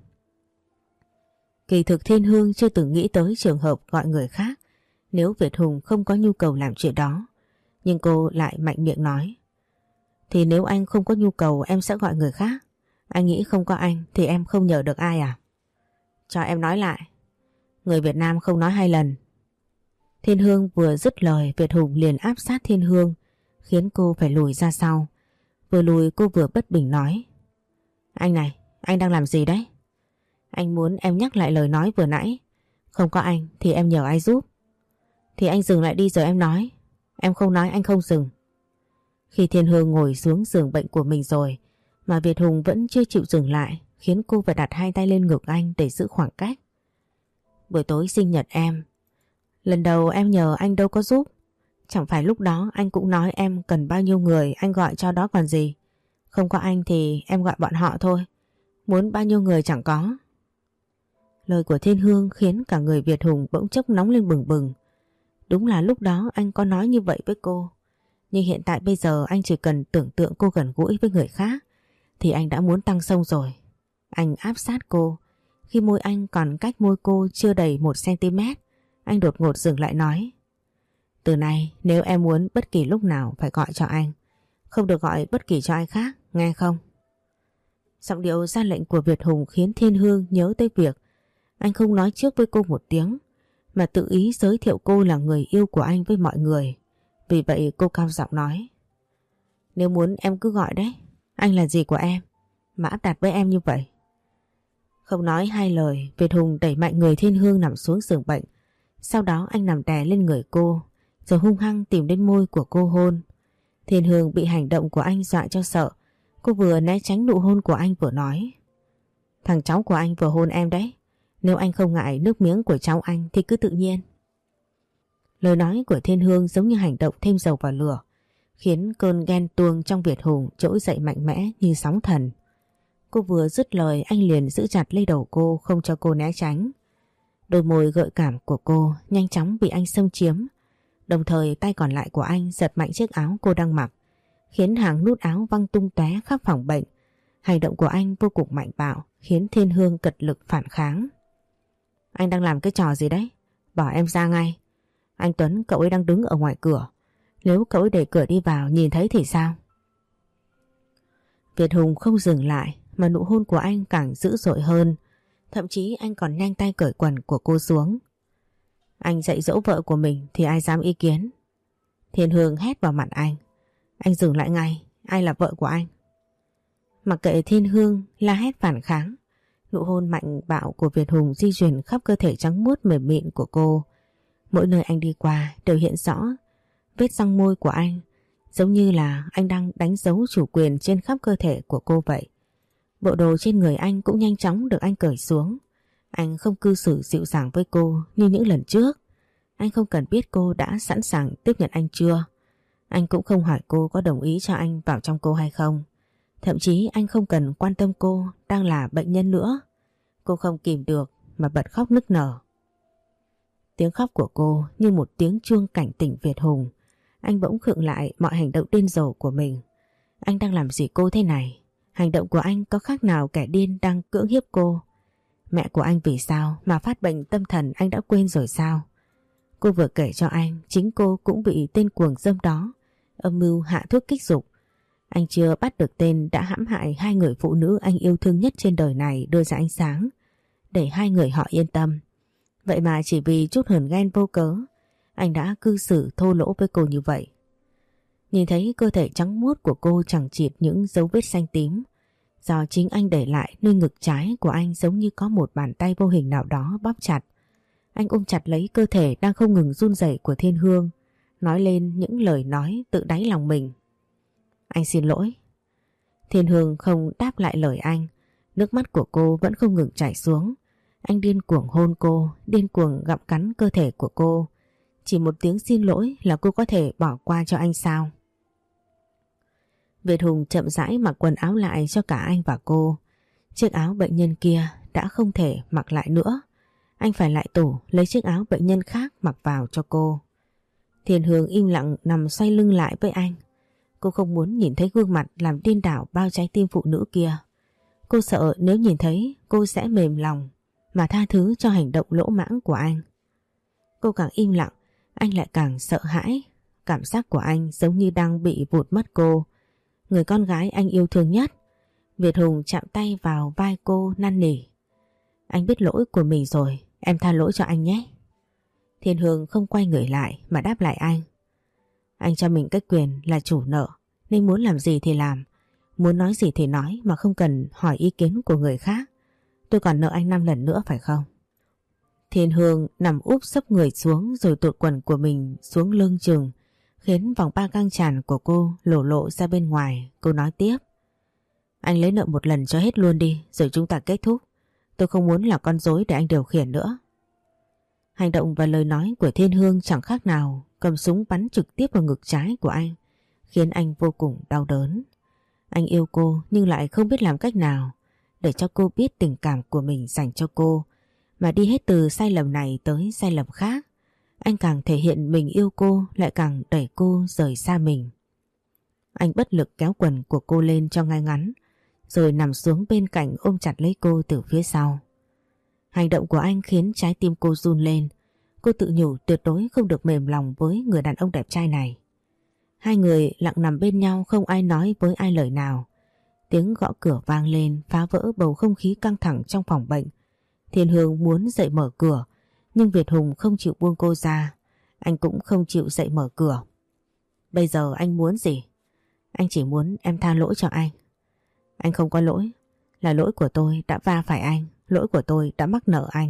Kỳ thực Thiên Hương chưa từng nghĩ tới trường hợp gọi người khác nếu Việt Hùng không có nhu cầu làm chuyện đó. Nhưng cô lại mạnh miệng nói. Thì nếu anh không có nhu cầu em sẽ gọi người khác. Anh nghĩ không có anh thì em không nhờ được ai à? Cho em nói lại. Người Việt Nam không nói hai lần. Thiên Hương vừa dứt lời, Việt Hùng liền áp sát Thiên Hương, khiến cô phải lùi ra sau. Vừa lùi cô vừa bất bình nói. Anh này, anh đang làm gì đấy? Anh muốn em nhắc lại lời nói vừa nãy. Không có anh thì em nhờ ai giúp. Thì anh dừng lại đi rồi em nói. Em không nói anh không dừng. Khi Thiên Hương ngồi xuống giường bệnh của mình rồi mà Việt Hùng vẫn chưa chịu dừng lại, khiến cô phải đặt hai tay lên ngực anh để giữ khoảng cách. Buổi tối sinh nhật em, lần đầu em nhờ anh đâu có giúp. Chẳng phải lúc đó anh cũng nói em cần bao nhiêu người anh gọi cho đó còn gì. Không có anh thì em gọi bọn họ thôi. Muốn bao nhiêu người chẳng có. Lời của Thiên Hương khiến cả người Việt Hùng bỗng chốc nóng lên bừng bừng. Đúng là lúc đó anh có nói như vậy với cô. Nhưng hiện tại bây giờ anh chỉ cần tưởng tượng cô gần gũi với người khác thì anh đã muốn tăng xông rồi. Anh áp sát cô. Khi môi anh còn cách môi cô chưa đầy một xăng-ti-mét, anh đột ngột dừng lại nói. Từ nay nếu em muốn bất kỳ lúc nào phải gọi cho anh. Không được gọi bất kỳ cho ai khác, nghe không? Giọng điệu ra lệnh của Việt Hùng khiến Thiên Hương nhớ tới việc anh không nói trước với cô một tiếng mà tự ý giới thiệu cô là người yêu của anh với mọi người. Vì vậy cô cao giọng nói. Nếu muốn em cứ gọi đấy. Anh là gì của em mà áp đặt với em như vậy? Không nói hai lời, Việt Hùng đẩy mạnh người Thiên Hương nằm xuống giường bệnh. Sau đó anh nằm đè lên người cô, rồi hung hăng tìm đến môi của cô hôn. Thiên Hương bị hành động của anh dọa cho sợ. Cô vừa né tránh nụ hôn của anh vừa nói. Thằng cháu của anh vừa hôn em đấy. Nếu anh không ngại nước miếng của cháu anh thì cứ tự nhiên. Lời nói của Thiên Hương giống như hành động thêm dầu vào lửa, khiến cơn ghen tuông trong Việt Hùng trỗi dậy mạnh mẽ như sóng thần. Cô vừa dứt lời anh liền giữ chặt lấy đầu cô không cho cô né tránh. Đôi môi gợi cảm của cô nhanh chóng bị anh xâm chiếm. Đồng thời tay còn lại của anh giật mạnh chiếc áo cô đang mặc, khiến hàng nút áo văng tung tóe khắp phòng bệnh. Hành động của anh vô cùng mạnh bạo, khiến Thiên Hương cật lực phản kháng. Anh đang làm cái trò gì đấy? Bỏ em ra ngay. Anh Tuấn cậu ấy đang đứng ở ngoài cửa. Nếu cậu ấy đẩy cửa đi vào nhìn thấy thì sao? Việt Hùng không dừng lại mà nụ hôn của anh càng dữ dội hơn. Thậm chí anh còn nhanh tay cởi quần của cô xuống. Anh dạy dỗ vợ của mình thì ai dám ý kiến? Thiên Hương hét vào mặt anh. Anh dừng lại ngay. Ai là vợ của anh? Mặc kệ Thiên Hương la hét phản kháng, nụ hôn mạnh bạo của Việt Hùng di chuyển khắp cơ thể trắng muốt mềm mịn của cô. Mỗi nơi anh đi qua đều hiện rõ vết răng môi của anh, giống như là anh đang đánh dấu chủ quyền trên khắp cơ thể của cô vậy. Bộ đồ trên người anh cũng nhanh chóng được anh cởi xuống. Anh không cư xử dịu dàng với cô như những lần trước. Anh không cần biết cô đã sẵn sàng tiếp nhận anh chưa. Anh cũng không hỏi cô có đồng ý cho anh vào trong cô hay không. Thậm chí anh không cần quan tâm cô đang là bệnh nhân nữa. Cô không kìm được mà bật khóc nức nở. Tiếng khóc của cô như một tiếng chuông cảnh tỉnh Việt Hùng. Anh bỗng khựng lại mọi hành động điên rồ của mình. Anh đang làm gì cô thế này? Hành động của anh có khác nào kẻ điên đang cưỡng hiếp cô? Mẹ của anh vì sao mà phát bệnh tâm thần anh đã quên rồi sao? Cô vừa kể cho anh chính cô cũng bị tên cuồng dâm đó âm mưu hạ thuốc kích dục. Anh chưa bắt được tên đã hãm hại hai người phụ nữ anh yêu thương nhất trên đời này đưa ra ánh sáng, để hai người họ yên tâm. Vậy mà chỉ vì chút hờn ghen vô cớ, anh đã cư xử thô lỗ với cô như vậy. Nhìn thấy cơ thể trắng muốt của cô chẳng chịt những dấu vết xanh tím, do chính anh để lại, nơi ngực trái của anh giống như có một bàn tay vô hình nào đó bóp chặt. Anh ôm chặt lấy cơ thể đang không ngừng run rẩy của Thiên Hương, nói lên những lời nói tự đáy lòng mình. Anh xin lỗi. Thiên Hương không đáp lại lời anh, nước mắt của cô vẫn không ngừng chảy xuống. Anh điên cuồng hôn cô, điên cuồng gặm cắn cơ thể của cô. Chỉ một tiếng xin lỗi là cô có thể bỏ qua cho anh sao? Việt Hùng chậm rãi mặc quần áo lại cho cả anh và cô. Chiếc áo bệnh nhân kia đã không thể mặc lại nữa. Anh phải lại tủ lấy chiếc áo bệnh nhân khác mặc vào cho cô. Thiên Hương im lặng nằm xoay lưng lại với anh. Cô không muốn nhìn thấy gương mặt làm điên đảo bao trái tim phụ nữ kia. Cô sợ nếu nhìn thấy cô sẽ mềm lòng mà tha thứ cho hành động lỗ mãng của anh. Cô càng im lặng, anh lại càng sợ hãi. Cảm giác của anh giống như đang bị vụt mất cô, người con gái anh yêu thương nhất. Việt Hùng chạm tay vào vai cô năn nỉ. Anh biết lỗi của mình rồi, em tha lỗi cho anh nhé. Thiên Hương không quay người lại mà đáp lại anh. Anh cho mình cái quyền là chủ nợ, nên muốn làm gì thì làm, muốn nói gì thì nói mà không cần hỏi ý kiến của người khác. Tôi còn nợ anh năm lần nữa phải không? Thiên Hương nằm úp sấp người xuống rồi tụt quần của mình xuống lưng chừng, khiến vòng ba căng tràn của cô lổ lộ ra bên ngoài. Cô nói tiếp. Anh lấy nợ một lần cho hết luôn đi, rồi chúng ta kết thúc. Tôi không muốn là con rối để anh điều khiển nữa. Hành động và lời nói của Thiên Hương chẳng khác nào cầm súng bắn trực tiếp vào ngực trái của anh, khiến anh vô cùng đau đớn. Anh yêu cô nhưng lại không biết làm cách nào để cho cô biết tình cảm của mình dành cho cô, mà đi hết từ sai lầm này tới sai lầm khác. Anh càng thể hiện mình yêu cô, lại càng đẩy cô rời xa mình. Anh bất lực kéo quần của cô lên cho ngay ngắn, rồi nằm xuống bên cạnh ôm chặt lấy cô từ phía sau. Hành động của anh khiến trái tim cô run lên. Cô tự nhủ tuyệt đối không được mềm lòng với người đàn ông đẹp trai này. Hai người lặng nằm bên nhau, không ai nói với ai lời nào. Tiếng gõ cửa vang lên phá vỡ bầu không khí căng thẳng trong phòng bệnh. Thiên Hương muốn dậy mở cửa, nhưng Việt Hùng không chịu buông cô ra. Anh cũng không chịu dậy mở cửa. Bây giờ anh muốn gì? Anh chỉ muốn em tha lỗi cho anh. Anh không có lỗi, là lỗi của tôi đã va phải anh, lỗi của tôi đã mắc nợ anh.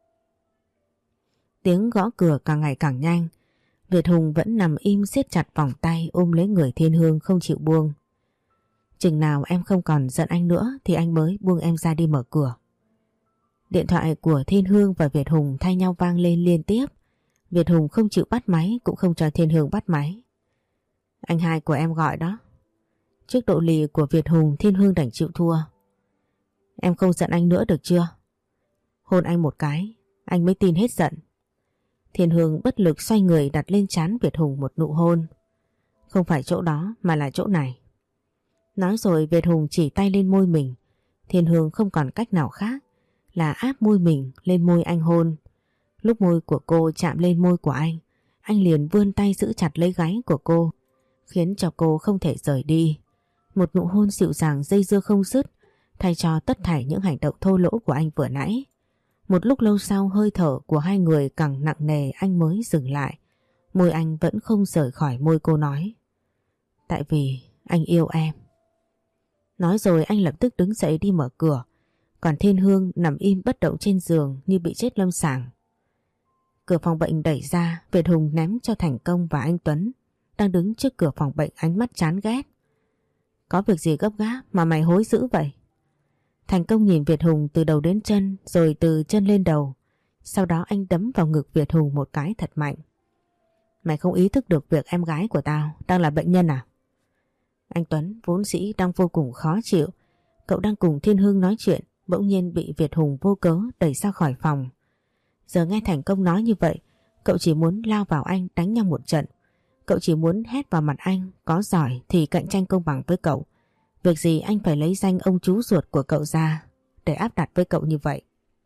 Tiếng gõ cửa càng ngày càng nhanh. Việt Hùng vẫn nằm im siết chặt vòng tay ôm lấy người Thiên Hương không chịu buông. Chừng nào em không còn giận anh nữa thì anh mới buông em ra đi mở cửa. Điện thoại của Thiên Hương và Việt Hùng thay nhau vang lên liên tiếp. Việt Hùng không chịu bắt máy, cũng không cho Thiên Hương bắt máy. Anh hai của em gọi đó. Trước độ lì của Việt Hùng, Thiên Hương đành chịu thua. Em không giận anh nữa được chưa? Hôn anh một cái, anh mới tin hết giận. Thiên Hương bất lực xoay người đặt lên trán Việt Hùng một nụ hôn. Không phải chỗ đó mà là chỗ này. Nói rồi Việt Hùng chỉ tay lên môi mình. Thiên Hương không còn cách nào khác là áp môi mình lên môi anh hôn. Lúc môi của cô chạm lên môi của anh, anh liền vươn tay giữ chặt lấy gáy của cô, khiến cho cô không thể rời đi. Một nụ hôn dịu dàng dây dưa không dứt, thay cho tất thảy những hành động thô lỗ của anh vừa nãy. Một lúc lâu sau, hơi thở của hai người càng nặng nề, anh mới dừng lại. Môi anh vẫn không rời khỏi môi cô, nói: Tại vì anh yêu em. Nói rồi anh lập tức đứng dậy đi mở cửa. Còn Thiên Hương nằm im bất động trên giường như bị chết lâm sàng. Cửa phòng bệnh đẩy ra, Việt Hùng ném cho Thành Công và anh Tuấn đang đứng trước cửa phòng bệnh ánh mắt chán ghét. Có việc gì gấp gáp mà mày hối dữ vậy? Thành Công nhìn Việt Hùng từ đầu đến chân, rồi từ chân lên đầu. Sau đó anh đấm vào ngực Việt Hùng một cái thật mạnh. Mày không ý thức được việc em gái của tao đang là bệnh nhân à? Anh Tuấn vốn dĩ đang vô cùng khó chịu. Cậu đang cùng Thiên Hương nói chuyện, bỗng nhiên bị Việt Hùng vô cớ đẩy ra khỏi phòng. Giờ nghe Thành Công nói như vậy, cậu chỉ muốn lao vào anh đánh nhau một trận. Cậu chỉ muốn hét vào mặt anh, có giỏi thì cạnh tranh công bằng với cậu. Việc gì anh phải lấy danh ông chú ruột của cậu ra để áp đặt với cậu như vậy.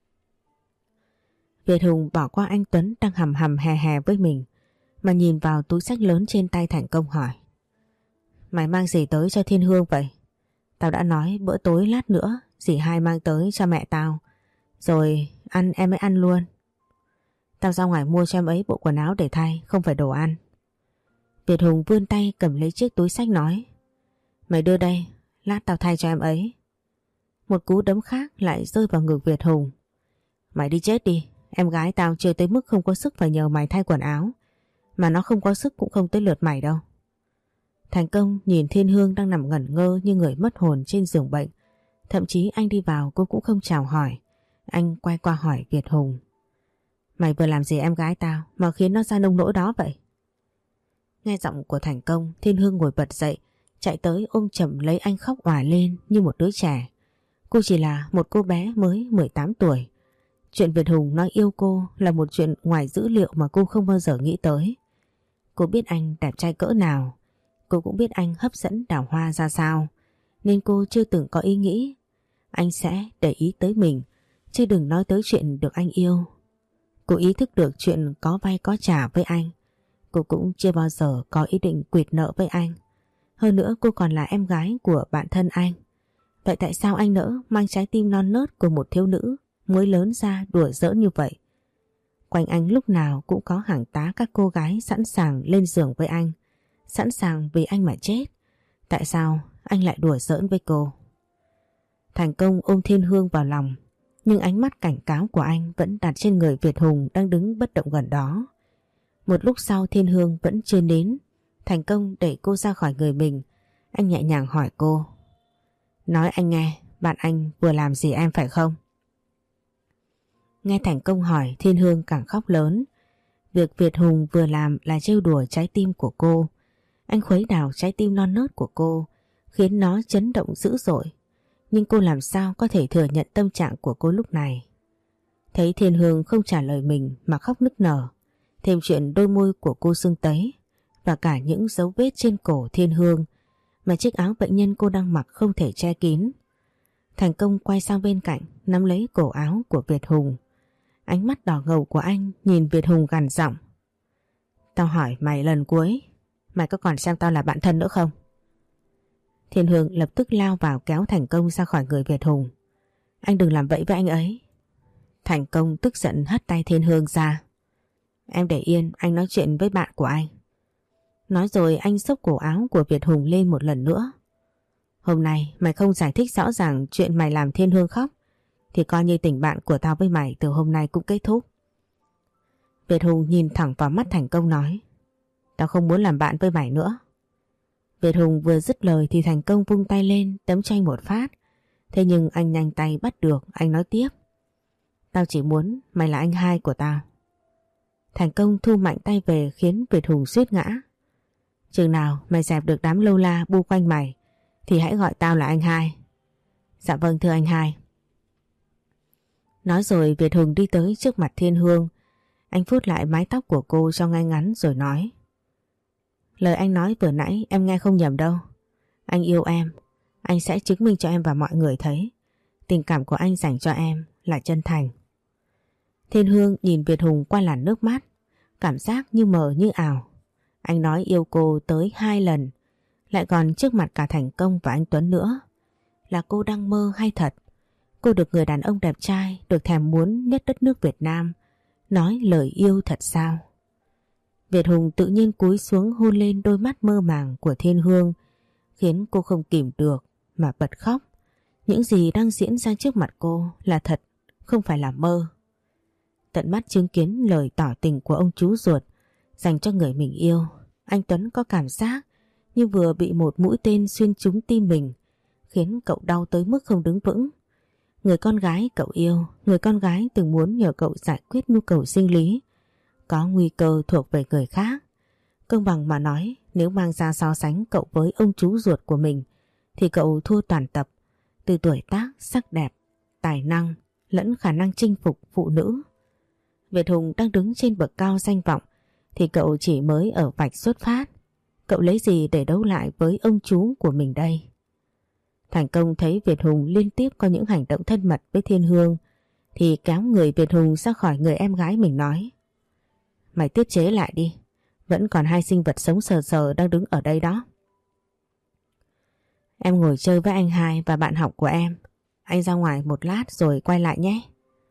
Việt Hùng bỏ qua anh Tuấn đang hầm hầm hè hè với mình, mà nhìn vào túi xách lớn trên tay Thành Công hỏi: Mày mang gì tới cho Thiên Hương vậy? Tao đã nói bữa tối lát nữa dì hai mang tới cho mẹ tao. Rồi ăn em mới ăn luôn. Tao ra ngoài mua cho em ấy bộ quần áo để thay, không phải đồ ăn. Việt Hùng vươn tay cầm lấy chiếc túi xách nói. Mày đưa đây, lát tao thay cho em ấy. Một cú đấm khác lại rơi vào ngực Việt Hùng. Mày đi chết đi, em gái tao chưa tới mức không có sức phải nhờ mày thay quần áo. Mà nó không có sức cũng không tới lượt mày đâu. Thành Công nhìn Thiên Hương đang nằm ngẩn ngơ như người mất hồn trên giường bệnh. Thậm chí anh đi vào cô cũng không chào hỏi. Anh quay qua hỏi Việt Hùng. Mày vừa làm gì em gái tao mà khiến nó ra nông nỗi đó vậy? Nghe giọng của Thành Công, Thiên Hương ngồi bật dậy, chạy tới ôm chầm lấy anh khóc òa lên như một đứa trẻ. Cô chỉ là một cô bé mới mười tám tuổi. Chuyện Việt Hùng nói yêu cô là một chuyện ngoài dữ liệu mà cô không bao giờ nghĩ tới. Cô biết anh đẹp trai cỡ nào, cô cũng biết anh hấp dẫn đào hoa ra sao, nên cô chưa từng có ý nghĩ anh sẽ để ý tới mình, chứ đừng nói tới chuyện được anh yêu. Cô ý thức được chuyện có vay có trả với anh. Cô cũng chưa bao giờ có ý định quỵt nợ với anh. Hơn nữa cô còn là em gái của bạn thân anh. Vậy tại sao anh nỡ mang trái tim non nớt của một thiếu nữ mới lớn ra đùa giỡn như vậy? Quanh anh lúc nào cũng có hàng tá các cô gái sẵn sàng lên giường với anh, sẵn sàng vì anh mà chết. Tại sao anh lại đùa giỡn với cô? Thành Công ôm Thiên Hương vào lòng, nhưng ánh mắt cảnh cáo của anh vẫn đặt trên người Việt Hùng đang đứng bất động gần đó. Một lúc sau Thiên Hương vẫn chưa đến. Thành Công đẩy cô ra khỏi người mình. Anh nhẹ nhàng hỏi cô. Nói anh nghe, bạn anh vừa làm gì em phải không? Nghe Thành Công hỏi, Thiên Hương càng khóc lớn. Việc Việt Hùng vừa làm là trêu đùa trái tim của cô. Anh khuấy đảo trái tim non nớt của cô, khiến nó chấn động dữ dội. Nhưng cô làm sao có thể thừa nhận tâm trạng của cô lúc này? Thấy Thiên Hương không trả lời mình mà khóc nức nở, thêm chuyện đôi môi của cô sưng tấy và cả những dấu vết trên cổ Thiên Hương mà chiếc áo bệnh nhân cô đang mặc không thể che kín. Thành Công quay sang bên cạnh, nắm lấy cổ áo của Việt Hùng. Ánh mắt đỏ ngầu của anh nhìn Việt Hùng gằn giọng. Tao hỏi mày lần cuối, mày có còn xem tao là bạn thân nữa không? Thiên Hương lập tức lao vào kéo Thành Công ra khỏi người Việt Hùng. Anh đừng làm vậy với anh ấy. Thành Công tức giận hất tay Thiên Hương ra. Em để yên, anh nói chuyện với bạn của anh. Nói rồi anh xốc cổ áo của Việt Hùng lên một lần nữa. Hôm nay mày không giải thích rõ ràng chuyện mày làm Thiên Hương khóc, thì coi như tình bạn của tao với mày từ hôm nay cũng kết thúc. Việt Hùng nhìn thẳng vào mắt Thành Công nói. Tao không muốn làm bạn với mày nữa. Việt Hùng vừa dứt lời thì Thành Công vung tay lên đấm cho anh một phát. Thế nhưng anh nhanh tay bắt được, anh nói tiếp. Tao chỉ muốn mày là anh hai của tao. Thành Công thu mạnh tay về khiến Việt Hùng suýt ngã. Chừng nào mày dẹp được đám lâu la bu quanh mày thì hãy gọi tao là anh hai. Dạ vâng thưa anh hai. Nói rồi Việt Hùng đi tới trước mặt Thiên Hương. Anh vuốt lại mái tóc của cô cho ngay ngắn rồi nói. Lời anh nói vừa nãy em nghe không nhầm đâu. Anh yêu em. Anh sẽ chứng minh cho em và mọi người thấy tình cảm của anh dành cho em là chân thành. Thiên Hương nhìn Việt Hùng qua làn nước mắt, cảm giác như mờ như ảo. Anh nói yêu cô tới hai lần, lại còn trước mặt cả Thành Công và anh Tuấn nữa. Là cô đang mơ hay thật? Cô được người đàn ông đẹp trai, được thèm muốn nhất đất nước Việt Nam nói lời yêu thật sao? Việt Hùng tự nhiên cúi xuống hôn lên đôi mắt mơ màng của Thiên Hương, khiến cô không kìm được mà bật khóc. Những gì đang diễn ra trước mặt cô là thật, không phải là mơ. Tận mắt chứng kiến lời tỏ tình của ông chú ruột dành cho người mình yêu, anh Tuấn có cảm giác như vừa bị một mũi tên xuyên trúng tim mình, khiến cậu đau tới mức không đứng vững. Người con gái cậu yêu, người con gái từng muốn nhờ cậu giải quyết nhu cầu sinh lý, có nguy cơ thuộc về người khác. Công bằng mà nói, nếu mang ra so sánh cậu với ông chú ruột của mình thì cậu thua toàn tập, từ tuổi tác, sắc đẹp, tài năng lẫn khả năng chinh phục phụ nữ. Việt Hùng đang đứng trên bậc cao danh vọng thì cậu chỉ mới ở vạch xuất phát. Cậu lấy gì để đấu lại với ông chú của mình đây? Thành Công thấy Việt Hùng liên tiếp có những hành động thân mật với Thiên Hương thì kéo người Việt Hùng ra khỏi người em gái mình nói. Mày tiết chế lại đi, vẫn còn hai sinh vật sống sờ sờ đang đứng ở đây đó. Em ngồi chơi với anh hai và bạn học của em. Anh ra ngoài một lát rồi quay lại nhé.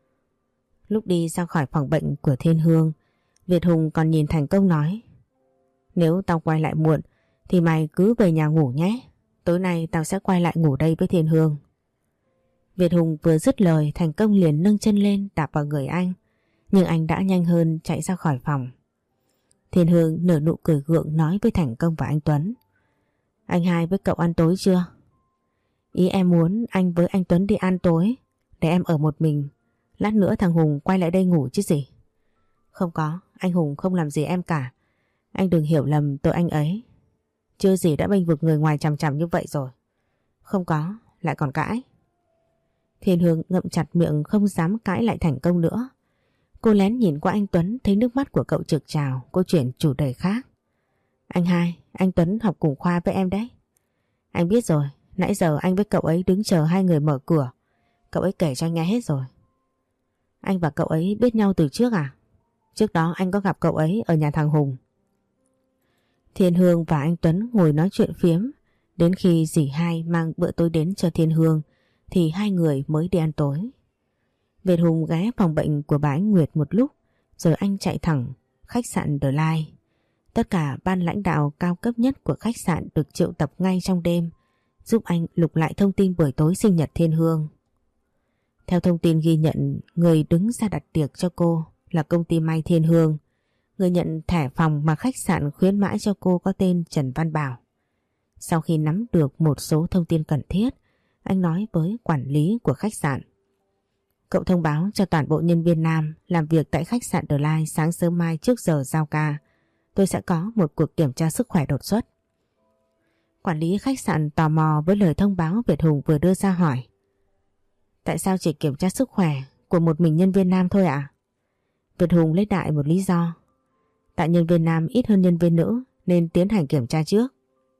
Lúc đi ra khỏi phòng bệnh của Thiên Hương, Việt Hùng còn nhìn Thành Công nói: Nếu tao quay lại muộn thì mày cứ về nhà ngủ nhé. Tối nay tao sẽ quay lại ngủ đây với Thiên Hương. Việt Hùng vừa dứt lời, Thành Công liền nâng chân lên đạp vào người anh, nhưng anh đã nhanh hơn chạy ra khỏi phòng. Thiên Hương nở nụ cười gượng nói với Thành Công và anh Tuấn: Anh hai với cậu ăn tối chưa? Ý em muốn anh với anh Tuấn đi ăn tối, để em ở một mình. Lát nữa thằng Hùng quay lại đây ngủ chứ gì. Không có, anh Hùng không làm gì em cả. Anh đừng hiểu lầm tội anh ấy. Chưa gì đã bênh vực người ngoài chằm chằm như vậy rồi. Không có, lại còn cãi. Thiên Hương ngậm chặt miệng không dám cãi lại Thành Công nữa. Cô lén nhìn qua anh Tuấn, thấy nước mắt của cậu trực trào, cô chuyển chủ đề khác. Anh hai, anh Tuấn học cùng khoa với em đấy. Anh biết rồi, nãy giờ anh với cậu ấy đứng chờ hai người mở cửa. Cậu ấy kể cho anh nghe hết rồi. Anh và cậu ấy biết nhau từ trước à? Trước đó anh có gặp cậu ấy ở nhà thằng Hùng. Thiên Hương và anh Tuấn ngồi nói chuyện phiếm. Đến khi dì hai mang bữa tối đến cho Thiên Hương thì hai người mới đi ăn tối. Việt Hùng ghé phòng bệnh của bà Ánh Nguyệt một lúc, rồi anh chạy thẳng khách sạn The Line. Tất cả ban lãnh đạo cao cấp nhất của khách sạn được triệu tập ngay trong đêm, giúp anh lục lại thông tin buổi tối sinh nhật Thiên Hương. Theo thông tin ghi nhận, người đứng ra đặt tiệc cho cô là công ty may Thiên Hương. Người nhận thẻ phòng mà khách sạn khuyến mãi cho cô có tên Trần Văn Bảo. Sau khi nắm được một số thông tin cần thiết, anh nói với quản lý của khách sạn: Cậu thông báo cho toàn bộ nhân viên nam làm việc tại khách sạn The Line sáng sớm mai trước giờ giao ca. Tôi sẽ có một cuộc kiểm tra sức khỏe đột xuất. Quản lý khách sạn tò mò với lời thông báo Việt Hùng vừa đưa ra hỏi: Tại sao chỉ kiểm tra sức khỏe của một mình nhân viên nam thôi ạ? À? Việt Hùng lấy đại một lý do: Tại nhân viên nam ít hơn nhân viên nữ nên tiến hành kiểm tra trước.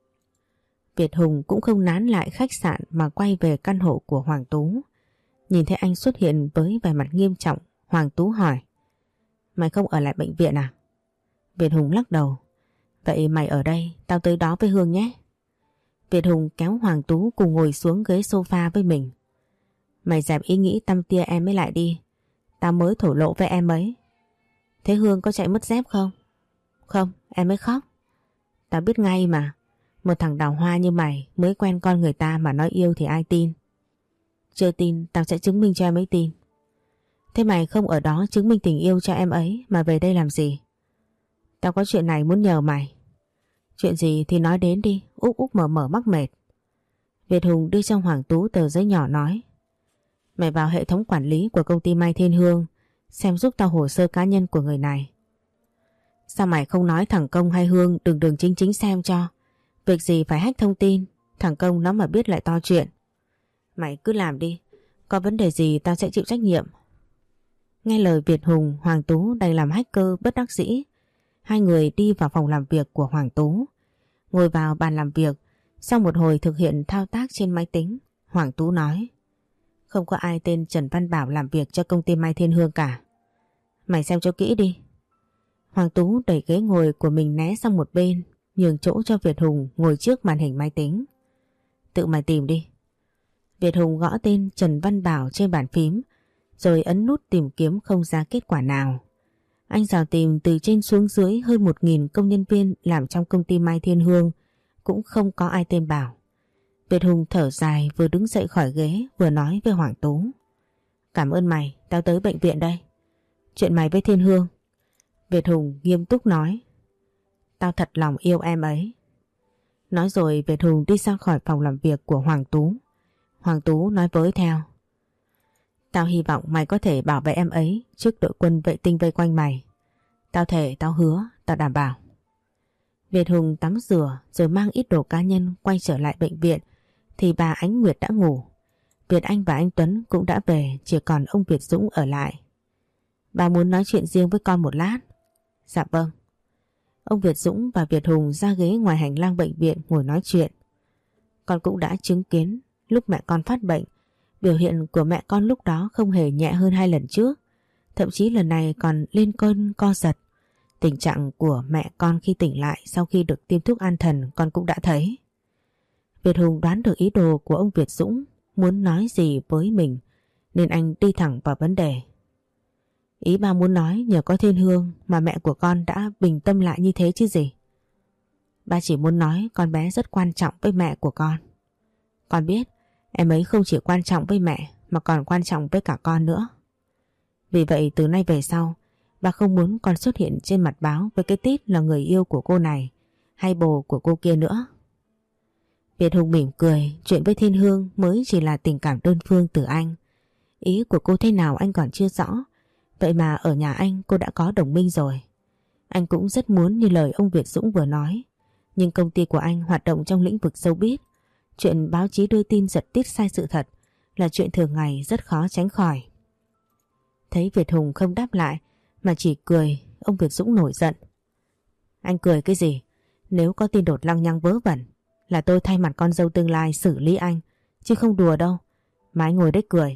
Việt Hùng cũng không nán lại khách sạn mà quay về căn hộ của Hoàng Tú. Nhìn thấy anh xuất hiện với vẻ mặt nghiêm trọng, Hoàng Tú hỏi: Mày không ở lại bệnh viện à? Việt Hùng lắc đầu: Vậy mày ở đây, tao tới đó với Hương nhé. Việt Hùng kéo Hoàng Tú cùng ngồi xuống ghế sofa với mình. Mày dẹp ý nghĩ tăm tia em ấy lại đi. Tao mới thổ lộ với em ấy. Thế Hương có chạy mất dép không? Không, em ấy khóc. Tao biết ngay mà. Một thằng đào hoa như mày mới quen con người ta mà nói yêu thì ai tin. Chưa tin, tao sẽ chứng minh cho em ấy tin. Thế mày không ở đó chứng minh tình yêu cho em ấy mà về đây làm gì? Tao có chuyện này muốn nhờ mày. Chuyện gì thì nói đến đi, úp úp mở mở mắc mệt. Việt Hùng đưa cho Hoàng Tú tờ giấy nhỏ nói: Mày vào hệ thống quản lý của công ty may Thiên Hương xem giúp tao hồ sơ cá nhân của người này. Sao mày không nói thằng Công hay Hương đường đường chính chính xem cho? Việc gì phải hack thông tin, thằng Công nó mà biết lại to chuyện. Mày cứ làm đi, có vấn đề gì tao sẽ chịu trách nhiệm. Nghe lời Việt Hùng, Hoàng Tú đành làm hacker bất đắc dĩ. Hai người đi vào phòng làm việc của Hoàng Tú. Ngồi vào bàn làm việc, sau một hồi thực hiện thao tác trên máy tính, Hoàng Tú nói: Không có ai tên Trần Văn Bảo làm việc cho công ty may Thiên Hương cả. Mày xem cho kỹ đi. Hoàng Tú đẩy ghế ngồi của mình né sang một bên, nhường chỗ cho Việt Hùng ngồi trước màn hình máy tính. Tự mày tìm đi. Việt Hùng gõ tên Trần Văn Bảo trên bàn phím, rồi ấn nút tìm kiếm không ra kết quả nào. Anh dò tìm từ trên xuống dưới hơn một nghìn công nhân viên làm trong công ty may Thiên Hương, cũng không có ai tên Bảo. Việt Hùng thở dài vừa đứng dậy khỏi ghế vừa nói với Hoàng Tú: Cảm ơn mày, tao tới bệnh viện đây. Chuyện mày với Thiên Hương. Việt Hùng nghiêm túc nói: Tao thật lòng yêu em ấy. Nói rồi Việt Hùng đi ra khỏi phòng làm việc của Hoàng Tú. Hoàng Tú nói với theo: Tao hy vọng mày có thể bảo vệ em ấy trước đội quân vệ tinh vây quanh mày. Tao thề, tao hứa, tao đảm bảo. Việt Hùng tắm rửa rồi mang ít đồ cá nhân quay trở lại bệnh viện thì bà Ánh Nguyệt đã ngủ. Việt Anh và anh Tuấn cũng đã về, chỉ còn ông Việt Dũng ở lại. Bà muốn nói chuyện riêng với con một lát. Dạ vâng. Ông Việt Dũng và Việt Hùng ra ghế ngoài hành lang bệnh viện ngồi nói chuyện. Con cũng đã chứng kiến lúc mẹ con phát bệnh, biểu hiện của mẹ con lúc đó không hề nhẹ hơn hai lần trước. Thậm chí lần này còn lên cơn co giật. Tình trạng của mẹ con khi tỉnh lại sau khi được tiêm thuốc an thần con cũng đã thấy. Việt Hùng đoán được ý đồ của ông Việt Dũng muốn nói gì với mình nên anh đi thẳng vào vấn đề. Ý ba muốn nói nhờ có Thiên Hương mà mẹ của con đã bình tâm lại như thế chứ gì. Ba chỉ muốn nói con bé rất quan trọng với mẹ của con. Con biết em ấy không chỉ quan trọng với mẹ mà còn quan trọng với cả con nữa. Vì vậy từ nay về sau ba không muốn con xuất hiện trên mặt báo với cái tít là người yêu của cô này hay bồ của cô kia nữa. Việt Hùng mỉm cười, chuyện với Thiên Hương mới chỉ là tình cảm đơn phương từ anh. Ý của cô thế nào anh còn chưa rõ, vậy mà ở nhà anh cô đã có đồng minh rồi. Anh cũng rất muốn như lời ông Việt Dũng vừa nói, nhưng công ty của anh hoạt động trong lĩnh vực showbiz. Chuyện báo chí đưa tin giật tít sai sự thật là chuyện thường ngày rất khó tránh khỏi. Thấy Việt Hùng không đáp lại mà chỉ cười, ông Việt Dũng nổi giận. Anh cười cái gì? Nếu có tin đồn lăng nhăng vớ vẩn là tôi thay mặt con dâu tương lai xử lý anh, chứ không đùa đâu. Mà anh ngồi đấy cười.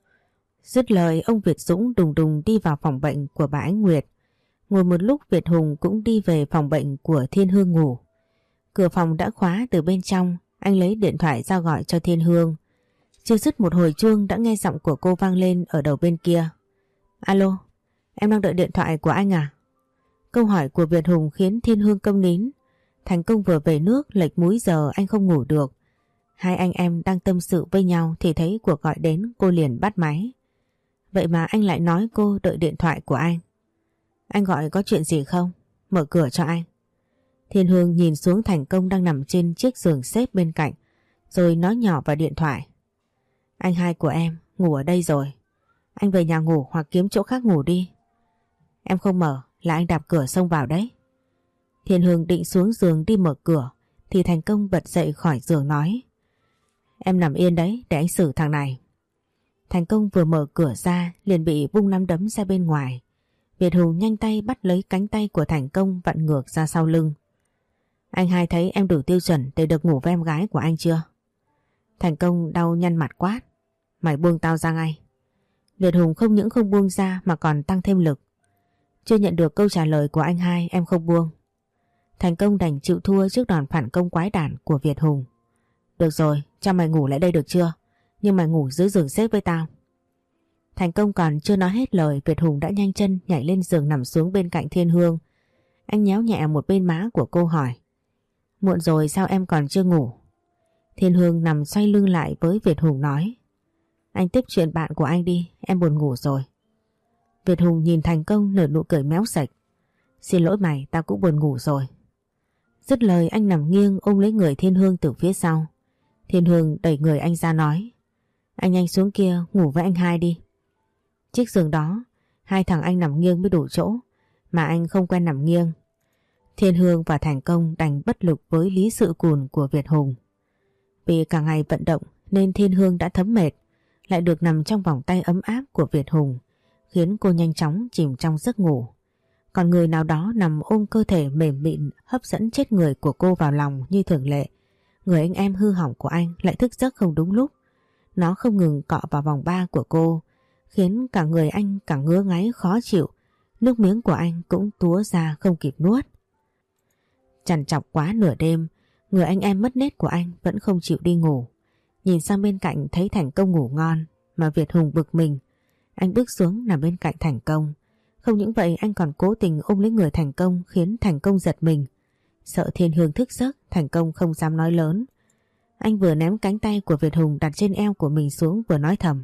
Dứt lời ông Việt Dũng đùng đùng đi vào phòng bệnh của bà Ánh Nguyệt. Ngồi một lúc Việt Hùng cũng đi về phòng bệnh của Thiên Hương ngủ. Cửa phòng đã khóa từ bên trong, anh lấy điện thoại ra gọi cho Thiên Hương. Chưa dứt một hồi chuông đã nghe giọng của cô vang lên ở đầu bên kia. Alo, em đang đợi điện thoại của anh à? Câu hỏi của Việt Hùng khiến Thiên Hương câm nín. Thành Công vừa về nước, lệch múi giờ anh không ngủ được. Hai anh em đang tâm sự với nhau thì thấy cuộc gọi đến, cô liền bắt máy. Vậy mà anh lại nói cô đợi điện thoại của anh. Anh gọi có chuyện gì không? Mở cửa cho anh. Thiên Hương nhìn xuống Thành Công đang nằm trên chiếc giường xếp bên cạnh, rồi nói nhỏ vào điện thoại. Anh hai của em ngủ ở đây rồi. Anh về nhà ngủ hoặc kiếm chỗ khác ngủ đi. Em không mở là anh đạp cửa xông vào đấy. Thiên Hương định xuống giường đi mở cửa thì Thành Công bật dậy khỏi giường nói. Em nằm yên đấy để anh xử thằng này. Thành Công vừa mở cửa ra liền bị vung nắm đấm ra bên ngoài. Việt Hùng nhanh tay bắt lấy cánh tay của Thành Công vặn ngược ra sau lưng. Anh hai thấy em đủ tiêu chuẩn để được ngủ với em gái của anh chưa? Thành Công đau nhăn mặt quát. Mày buông tao ra ngay. Việt Hùng không những không buông ra mà còn tăng thêm lực. Chưa nhận được câu trả lời của anh hai em không buông. Thành Công đành chịu thua trước đòn phản công quái đản của Việt Hùng. Được rồi, cho mày ngủ lại đây được chưa? Nhưng mày ngủ dưới giường xếp với tao. Thành Công còn chưa nói hết lời, Việt Hùng đã nhanh chân nhảy lên giường nằm xuống bên cạnh Thiên Hương. Anh nhéo nhẹ một bên má của cô hỏi. Muộn rồi sao em còn chưa ngủ? Thiên Hương nằm xoay lưng lại với Việt Hùng nói. Anh tiếp chuyện bạn của anh đi, em buồn ngủ rồi. Việt Hùng nhìn Thành Công nở nụ cười méo sạch. Xin lỗi mày, tao cũng buồn ngủ rồi. Dứt lời anh nằm nghiêng ôm lấy người Thiên Hương từ phía sau. Thiên Hương đẩy người anh ra nói. Anh nhanh xuống kia ngủ với anh hai đi. Chiếc giường đó hai thằng anh nằm nghiêng mới đủ chỗ, mà anh không quen nằm nghiêng. Thiên Hương và Thành Công đành bất lực với lý sự cùn của Việt Hùng. Vì cả ngày vận động nên Thiên Hương đã thấm mệt, lại được nằm trong vòng tay ấm áp của Việt Hùng, khiến cô nhanh chóng chìm trong giấc ngủ. Còn người nào đó nằm ôm cơ thể mềm mịn hấp dẫn chết người của cô vào lòng như thường lệ. Người anh em hư hỏng của anh lại thức giấc không đúng lúc. Nó không ngừng cọ vào vòng ba của cô, khiến cả người anh cả ngứa ngáy khó chịu. Nước miếng của anh cũng túa ra không kịp nuốt. Trằn trọc quá nửa đêm, người anh em mất nết của anh vẫn không chịu đi ngủ. Nhìn sang bên cạnh thấy Thành Công ngủ ngon mà Việt Hùng bực mình. Anh bước xuống nằm bên cạnh Thành Công. Không những vậy anh còn cố tình ôm lấy người Thành Công khiến Thành Công giật mình. Sợ Thiên Hương thức giấc, Thành Công không dám nói lớn. Anh vừa ném cánh tay của Việt Hùng đặt trên eo của mình xuống vừa nói thầm.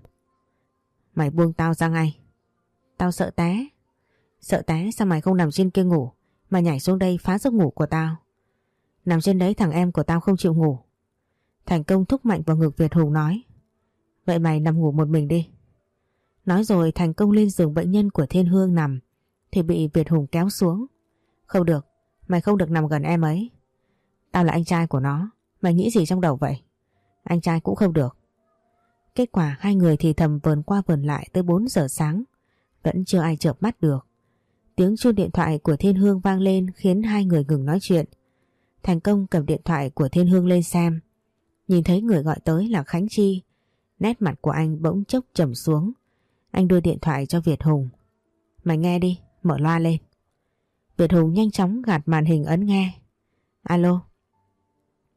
Mày buông tao ra ngay. Tao sợ té. Sợ té sao mày không nằm trên kia ngủ mà nhảy xuống đây phá giấc ngủ của tao? Nằm trên đấy thằng em của tao không chịu ngủ. Thành Công thúc mạnh vào ngực Việt Hùng nói. Vậy mày nằm ngủ một mình đi. Nói rồi Thành Công lên giường bệnh nhân của Thiên Hương nằm thì bị Việt Hùng kéo xuống. Không được, mày không được nằm gần em ấy. Tao là anh trai của nó, mày nghĩ gì trong đầu vậy? Anh trai cũng không được. Kết quả hai người thì thầm vờn qua vờn lại tới bốn giờ sáng, vẫn chưa ai chợp mắt được. Tiếng chuông điện thoại của Thiên Hương vang lên khiến hai người ngừng nói chuyện. Thành Công cầm điện thoại của Thiên Hương lên xem. Nhìn thấy người gọi tới là Khánh Chi, nét mặt của anh bỗng chốc trầm xuống. Anh đưa điện thoại cho Việt Hùng. Mày nghe đi, mở loa lên. Việt Hùng nhanh chóng gạt màn hình ấn nghe. Alo.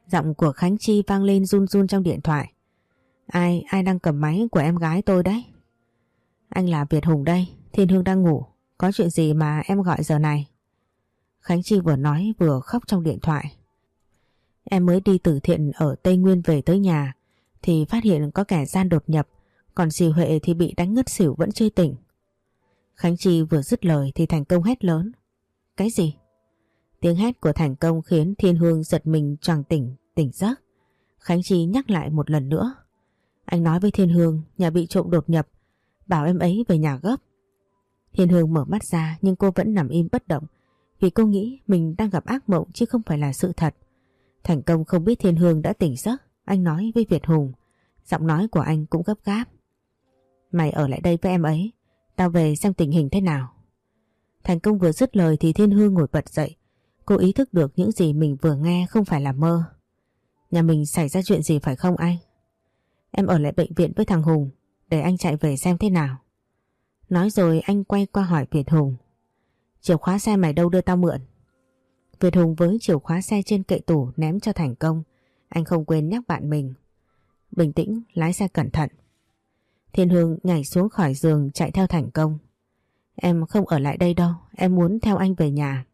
Giọng của Khánh Chi vang lên run run trong điện thoại. Ai, ai đang cầm máy của em gái tôi đấy? Anh là Việt Hùng đây, Thiên Hương đang ngủ. Có chuyện gì mà em gọi giờ này? Khánh Chi vừa nói vừa khóc trong điện thoại. Em mới đi từ thiện ở Tây Nguyên về tới nhà thì phát hiện có kẻ gian đột nhập, còn dì Huệ thì bị đánh ngất xỉu vẫn chưa tỉnh. Khánh Chi vừa dứt lời thì Thành Công hét lớn. Cái gì? Tiếng hét của Thành Công khiến Thiên Hương giật mình choàng tỉnh, tỉnh giấc. Khánh Chi nhắc lại một lần nữa. Anh nói với Thiên Hương nhà bị trộm đột nhập, bảo em ấy về nhà gấp. Thiên Hương mở mắt ra nhưng cô vẫn nằm im bất động vì cô nghĩ mình đang gặp ác mộng chứ không phải là sự thật. Thành Công không biết Thiên Hương đã tỉnh giấc, anh nói với Việt Hùng. Giọng nói của anh cũng gấp gáp. Mày ở lại đây với em ấy, tao về xem tình hình thế nào. Thành Công vừa dứt lời thì Thiên Hương ngồi bật dậy. Cô ý thức được những gì mình vừa nghe không phải là mơ. Nhà mình xảy ra chuyện gì phải không anh? Em ở lại bệnh viện với thằng Hùng, để anh chạy về xem thế nào. Nói rồi anh quay qua hỏi Việt Hùng. Chìa khóa xe mày đâu đưa tao mượn? Việt Hùng với chìa khóa xe trên kệ tủ ném cho Thành Công. Anh không quên nhắc bạn mình. Bình tĩnh, lái xe cẩn thận. Thiên Hương nhảy xuống khỏi giường chạy theo Thành Công. Em không ở lại đây đâu, em muốn theo anh về nhà.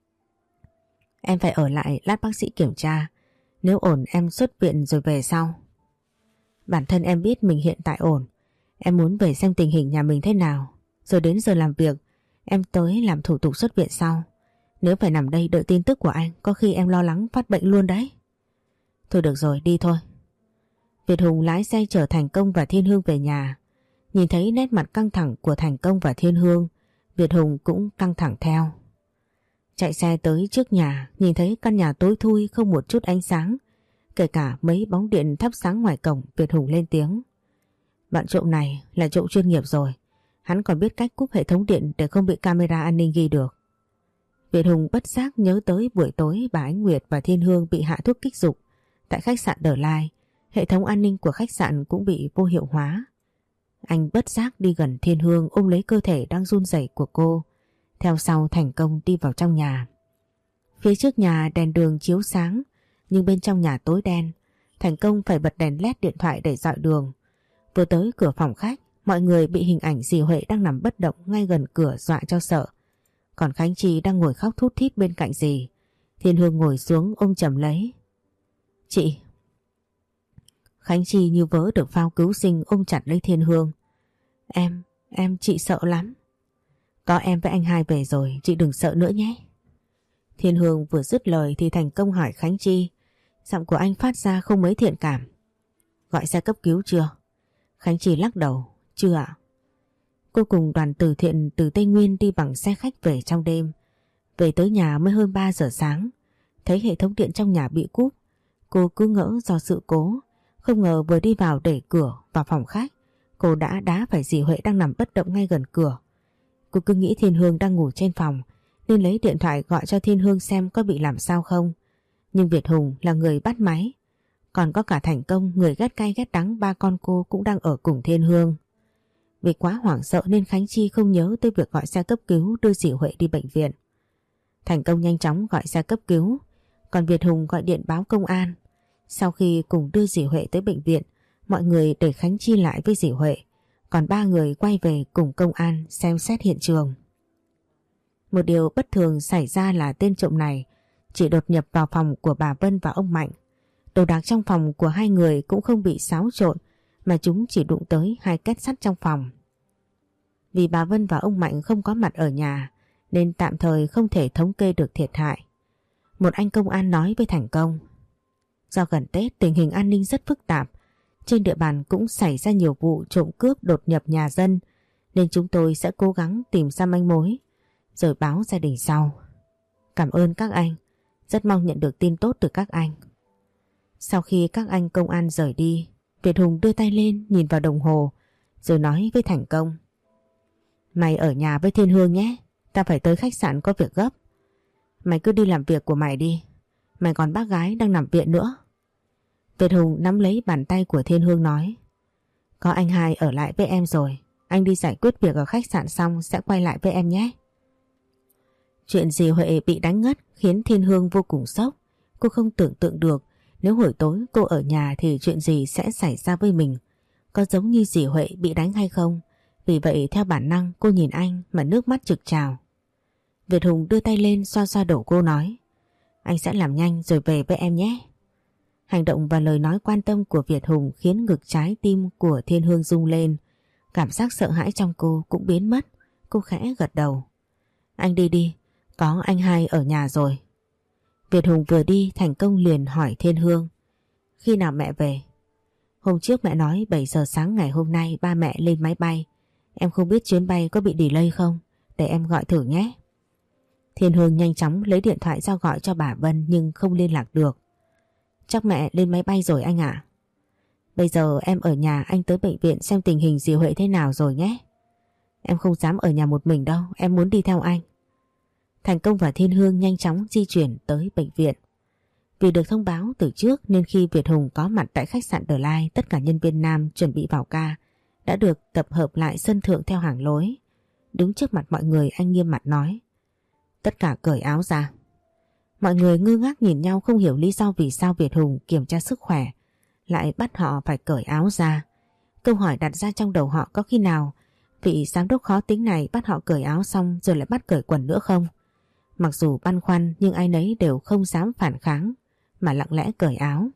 Em phải ở lại lát bác sĩ kiểm tra. Nếu ổn em xuất viện rồi về sau. Bản thân em biết mình hiện tại ổn. Em muốn về xem tình hình nhà mình thế nào. Rồi đến giờ làm việc em tới làm thủ tục xuất viện sau. Nếu phải nằm đây đợi tin tức của anh, có khi em lo lắng phát bệnh luôn đấy. Thôi được rồi, đi thôi. Việt Hùng lái xe chở Thành Công và Thiên Hương về nhà. Nhìn thấy nét mặt căng thẳng của Thành Công và Thiên Hương, Việt Hùng cũng căng thẳng theo. Chạy xe tới trước nhà, nhìn thấy căn nhà tối thui không một chút ánh sáng, kể cả mấy bóng điện thắp sáng ngoài cổng. Việt Hùng lên tiếng. Bọn trộm này là trộm chuyên nghiệp rồi. Hắn còn biết cách cúp hệ thống điện để không bị camera an ninh ghi được. Việt Hùng bất giác nhớ tới buổi tối bà Ánh Nguyệt và Thiên Hương bị hạ thuốc kích dục tại khách sạn The Lai. Hệ thống an ninh của khách sạn cũng bị vô hiệu hóa. Anh bất giác đi gần Thiên Hương ôm lấy cơ thể đang run rẩy của cô. Theo sau Thành Công đi vào trong nhà. Phía trước nhà đèn đường chiếu sáng, nhưng bên trong nhà tối đen. Thành Công phải bật đèn led điện thoại để dọi đường. Vừa tới cửa phòng khách, mọi người bị hình ảnh dì Huệ đang nằm bất động ngay gần cửa dọa cho sợ. Còn Khánh Chi đang ngồi khóc thút thít bên cạnh dì. Thiên Hương ngồi xuống ôm chầm lấy. Chị. Khánh Chi như vớ được phao cứu sinh ôm chặt lấy Thiên Hương. Em, em chị sợ lắm. Có em với anh hai về rồi, chị đừng sợ nữa nhé. Thiên Hương vừa dứt lời thì Thành Công hỏi Khánh Chi. Giọng của anh phát ra không mấy thiện cảm. Gọi xe cấp cứu chưa? Khánh Chi lắc đầu. Chưa ạ. Cô cùng đoàn từ thiện từ Tây Nguyên đi bằng xe khách về trong đêm. Về tới nhà mới hơn ba giờ sáng. Thấy hệ thống điện trong nhà bị cúp. Cô cứ ngỡ do sự cố. Không ngờ vừa đi vào đẩy cửa vào phòng khách, cô đã đá phải dì Huệ đang nằm bất động ngay gần cửa. Cô cứ nghĩ Thiên Hương đang ngủ trên phòng nên lấy điện thoại gọi cho Thiên Hương xem có bị làm sao không. Nhưng Việt Hùng là người bắt máy. Còn có cả Thành Công, người ghét cay ghét đắng ba con cô cũng đang ở cùng Thiên Hương. Vì quá hoảng sợ nên Khánh Chi không nhớ tới việc gọi xe cấp cứu đưa dì Huệ đi bệnh viện. Thành Công nhanh chóng gọi xe cấp cứu, còn Việt Hùng gọi điện báo công an. Sau khi cùng đưa dì Huệ tới bệnh viện, mọi người để Khánh Chi lại với dì Huệ, còn ba người quay về cùng công an xem xét hiện trường. Một điều bất thường xảy ra là tên trộm này chỉ đột nhập vào phòng của bà Vân và ông Mạnh. Đồ đạc trong phòng của hai người cũng không bị xáo trộn, mà chúng chỉ đụng tới hai két sắt trong phòng. Vì bà Vân và ông Mạnh không có mặt ở nhà nên tạm thời không thể thống kê được thiệt hại. Một anh công an nói với Thành Công. Do gần Tết tình hình an ninh rất phức tạp, trên địa bàn cũng xảy ra nhiều vụ trộm cướp đột nhập nhà dân, nên chúng tôi sẽ cố gắng tìm ra manh mối rồi báo gia đình sau. Cảm ơn các anh, rất mong nhận được tin tốt từ các anh. Sau khi các anh công an rời đi, Việt Hùng đưa tay lên nhìn vào đồng hồ rồi nói với Thành Công. Mày ở nhà với Thiên Hương nhé, ta phải tới khách sạn có việc gấp. Mày cứ đi làm việc của mày đi, mày còn bác gái đang nằm viện nữa. Việt Hùng nắm lấy bàn tay của Thiên Hương nói. Có anh hai ở lại với em rồi, anh đi giải quyết việc ở khách sạn xong sẽ quay lại với em nhé. Chuyện dì Huệ bị đánh ngất khiến Thiên Hương vô cùng sốc. Cô không tưởng tượng được Nếu buổi tối cô ở nhà thì chuyện gì sẽ xảy ra với mình? Có giống như dì Huệ bị đánh hay không? Vì vậy theo bản năng cô nhìn anh mà nước mắt trực trào. Việt Hùng đưa tay lên xoa xoa đầu cô nói: anh sẽ làm nhanh rồi về với em nhé. Hành động và lời nói quan tâm của Việt Hùng khiến ngực trái tim của Thiên Hương rung lên. Cảm giác sợ hãi trong cô cũng biến mất. Cô khẽ gật đầu. Anh đi đi, có anh hai ở nhà rồi. Việt Hùng vừa đi, Thành Công liền hỏi Thiên Hương: khi nào mẹ về? Hôm trước mẹ nói bảy giờ sáng ngày hôm nay ba mẹ lên máy bay. Em không biết chuyến bay có bị delay không? Để em gọi thử nhé. Thiên Hương nhanh chóng lấy điện thoại ra gọi cho bà Vân nhưng không liên lạc được. Chắc mẹ lên máy bay rồi anh ạ. Bây giờ em ở nhà, anh tới bệnh viện xem tình hình dì Huệ thế nào rồi nhé. Em không dám ở nhà một mình đâu, em muốn đi theo anh. Thành Công và Thiên Hương nhanh chóng di chuyển tới bệnh viện. Vì được thông báo từ trước nên khi Việt Hùng có mặt tại khách sạn The Line, tất cả nhân viên nam chuẩn bị vào ca đã được tập hợp lại sân thượng theo hàng lối. Đứng trước mặt mọi người, anh nghiêm mặt nói: tất cả cởi áo ra. Mọi người ngơ ngác nhìn nhau, không hiểu lý do vì sao Việt Hùng kiểm tra sức khỏe lại bắt họ phải cởi áo ra. Câu hỏi đặt ra trong đầu họ có khi nào vị giám đốc khó tính này bắt họ cởi áo xong rồi lại bắt cởi quần nữa không? Mặc dù băn khoăn nhưng ai nấy đều không dám phản kháng mà lặng lẽ cởi áo.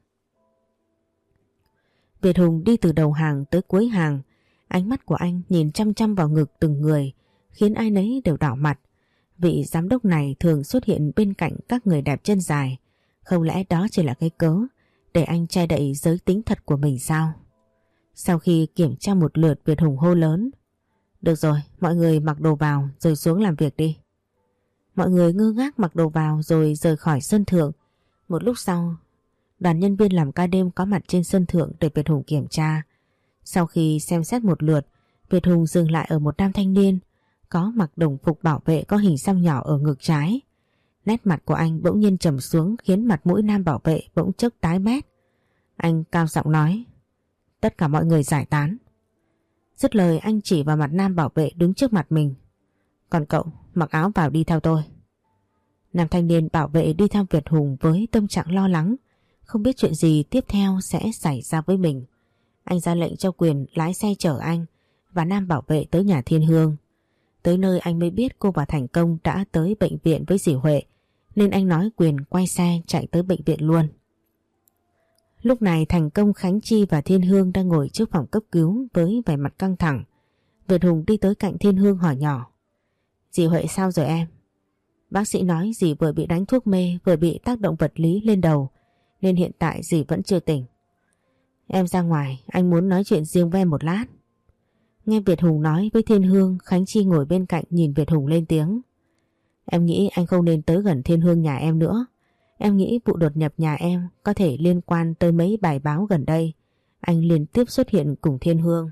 Việt Hùng đi từ đầu hàng tới cuối hàng. Ánh mắt của anh nhìn chăm chăm vào ngực từng người khiến ai nấy đều đỏ mặt. Vị giám đốc này thường xuất hiện bên cạnh các người đẹp chân dài. Không lẽ đó chỉ là cái cớ để anh che đậy giới tính thật của mình sao? Sau khi kiểm tra một lượt, Việt Hùng hô lớn: được rồi, mọi người mặc đồ vào rồi xuống làm việc đi. Mọi người ngơ ngác mặc đồ vào rồi rời khỏi sân thượng. Một lúc sau, đoàn nhân viên làm ca đêm có mặt trên sân thượng để Việt Hùng kiểm tra. Sau khi xem xét một lượt, Việt Hùng dừng lại ở một nam thanh niên có mặc đồng phục bảo vệ có hình xăm nhỏ ở ngực trái. Nét mặt của anh bỗng nhiên trầm xuống khiến mặt mũi nam bảo vệ bỗng chốc tái mét. Anh cao giọng nói: tất cả mọi người giải tán. Dứt lời anh chỉ vào mặt nam bảo vệ đứng trước mặt mình: còn cậu, mặc áo vào đi theo tôi. Nam thanh niên bảo vệ đi theo Việt Hùng với tâm trạng lo lắng, không biết chuyện gì tiếp theo sẽ xảy ra với mình. Anh ra lệnh cho Quyền lái xe chở anh và nam bảo vệ tới nhà Thiên Hương. Tới nơi anh mới biết cô và Thành Công đã tới bệnh viện với dì Huệ, nên anh nói Quyền quay xe chạy tới bệnh viện luôn. Lúc này Thành Công, Khánh Chi và Thiên Hương đang ngồi trước phòng cấp cứu với vẻ mặt căng thẳng. Việt Hùng đi tới cạnh Thiên Hương hỏi nhỏ: dì Huệ sao rồi em? Bác sĩ nói dì vừa bị đánh thuốc mê, vừa bị tác động vật lý lên đầu, nên hiện tại dì vẫn chưa tỉnh. Em ra ngoài, anh muốn nói chuyện riêng với em một lát. Nghe Việt Hùng nói với Thiên Hương, Khánh Chi ngồi bên cạnh nhìn Việt Hùng lên tiếng: em nghĩ anh không nên tới gần Thiên Hương nhà em nữa. Em nghĩ vụ đột nhập nhà em có thể liên quan tới mấy bài báo gần đây anh liên tiếp xuất hiện cùng Thiên Hương.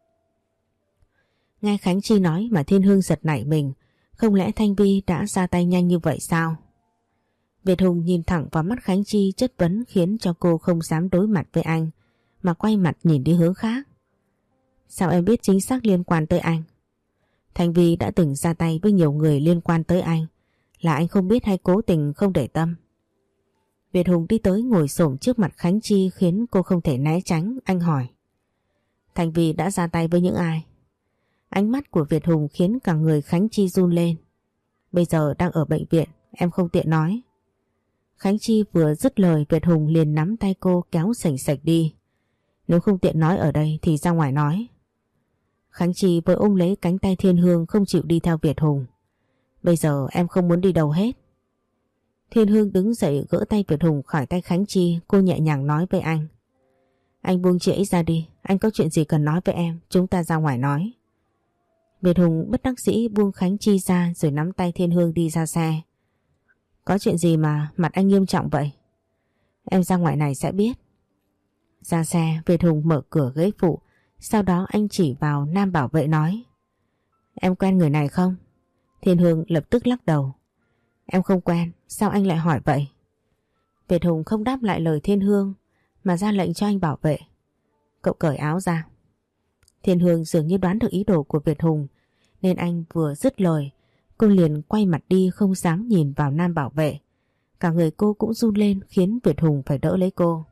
Nghe Khánh Chi nói mà Thiên Hương giật nảy mình. Không lẽ Thanh Vi đã ra tay nhanh như vậy sao? Việt Hùng nhìn thẳng vào mắt Khánh Chi chất vấn khiến cho cô không dám đối mặt với anh mà quay mặt nhìn đi hướng khác. Sao em biết chính xác liên quan tới anh? Thanh Vi đã từng ra tay với nhiều người liên quan tới anh. Là anh không biết hay cố tình không để tâm? Việt Hùng đi tới ngồi xổm trước mặt Khánh Chi khiến cô không thể né tránh. Anh hỏi: Thanh Vi đã ra tay với những ai? Ánh mắt của Việt Hùng khiến cả người Khánh Chi run lên. Bây giờ đang ở bệnh viện, em không tiện nói. Khánh Chi vừa dứt lời, Việt Hùng liền nắm tay cô kéo sành sạch đi. Nếu không tiện nói ở đây thì ra ngoài nói. Khánh Chi vừa ôm lấy cánh tay Thiên Hương không chịu đi theo Việt Hùng. Bây giờ em không muốn đi đâu hết. Thiên Hương đứng dậy gỡ tay Việt Hùng khỏi tay Khánh Chi. Cô nhẹ nhàng nói với anh: anh buông chị ấy ra đi, anh có chuyện gì cần nói với em, chúng ta ra ngoài nói. Việt Hùng bất đắc dĩ buông Khánh Chi ra rồi nắm tay Thiên Hương đi ra xe. Có chuyện gì mà mặt anh nghiêm trọng vậy? Em ra ngoài này sẽ biết. Ra xe, Việt Hùng mở cửa ghế phụ, sau đó anh chỉ vào nam bảo vệ nói: em quen người này không? Thiên Hương lập tức lắc đầu: em không quen, sao anh lại hỏi vậy? Việt Hùng không đáp lại lời Thiên Hương mà ra lệnh cho anh bảo vệ: cậu cởi áo ra. Thiên Hương dường như đoán được ý đồ của Việt Hùng nên anh vừa dứt lời cô liền quay mặt đi không dám nhìn vào nam bảo vệ. Cả người cô cũng run lên khiến Việt Hùng phải đỡ lấy cô.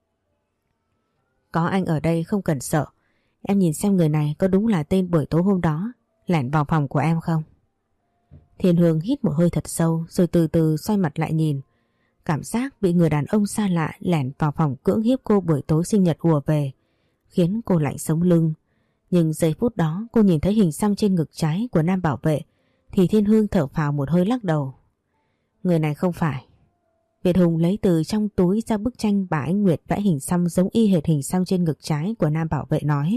Có anh ở đây không cần sợ. Em nhìn xem người này có đúng là tên buổi tối hôm đó lẻn vào phòng của em không? Thiên Hương hít một hơi thật sâu rồi từ từ xoay mặt lại nhìn. Cảm giác bị người đàn ông xa lạ lẻn vào phòng cưỡng hiếp cô buổi tối sinh nhật ùa về, khiến cô lạnh sống lưng. Nhưng giây phút đó cô nhìn thấy hình xăm trên ngực trái của nam bảo vệ thì Thiên Hương thở phào một hơi lắc đầu. Người này không phải. Việt Hùng lấy từ trong túi ra bức tranh bà Ánh Nguyệt vẽ hình xăm giống y hệt hình xăm trên ngực trái của nam bảo vệ nói.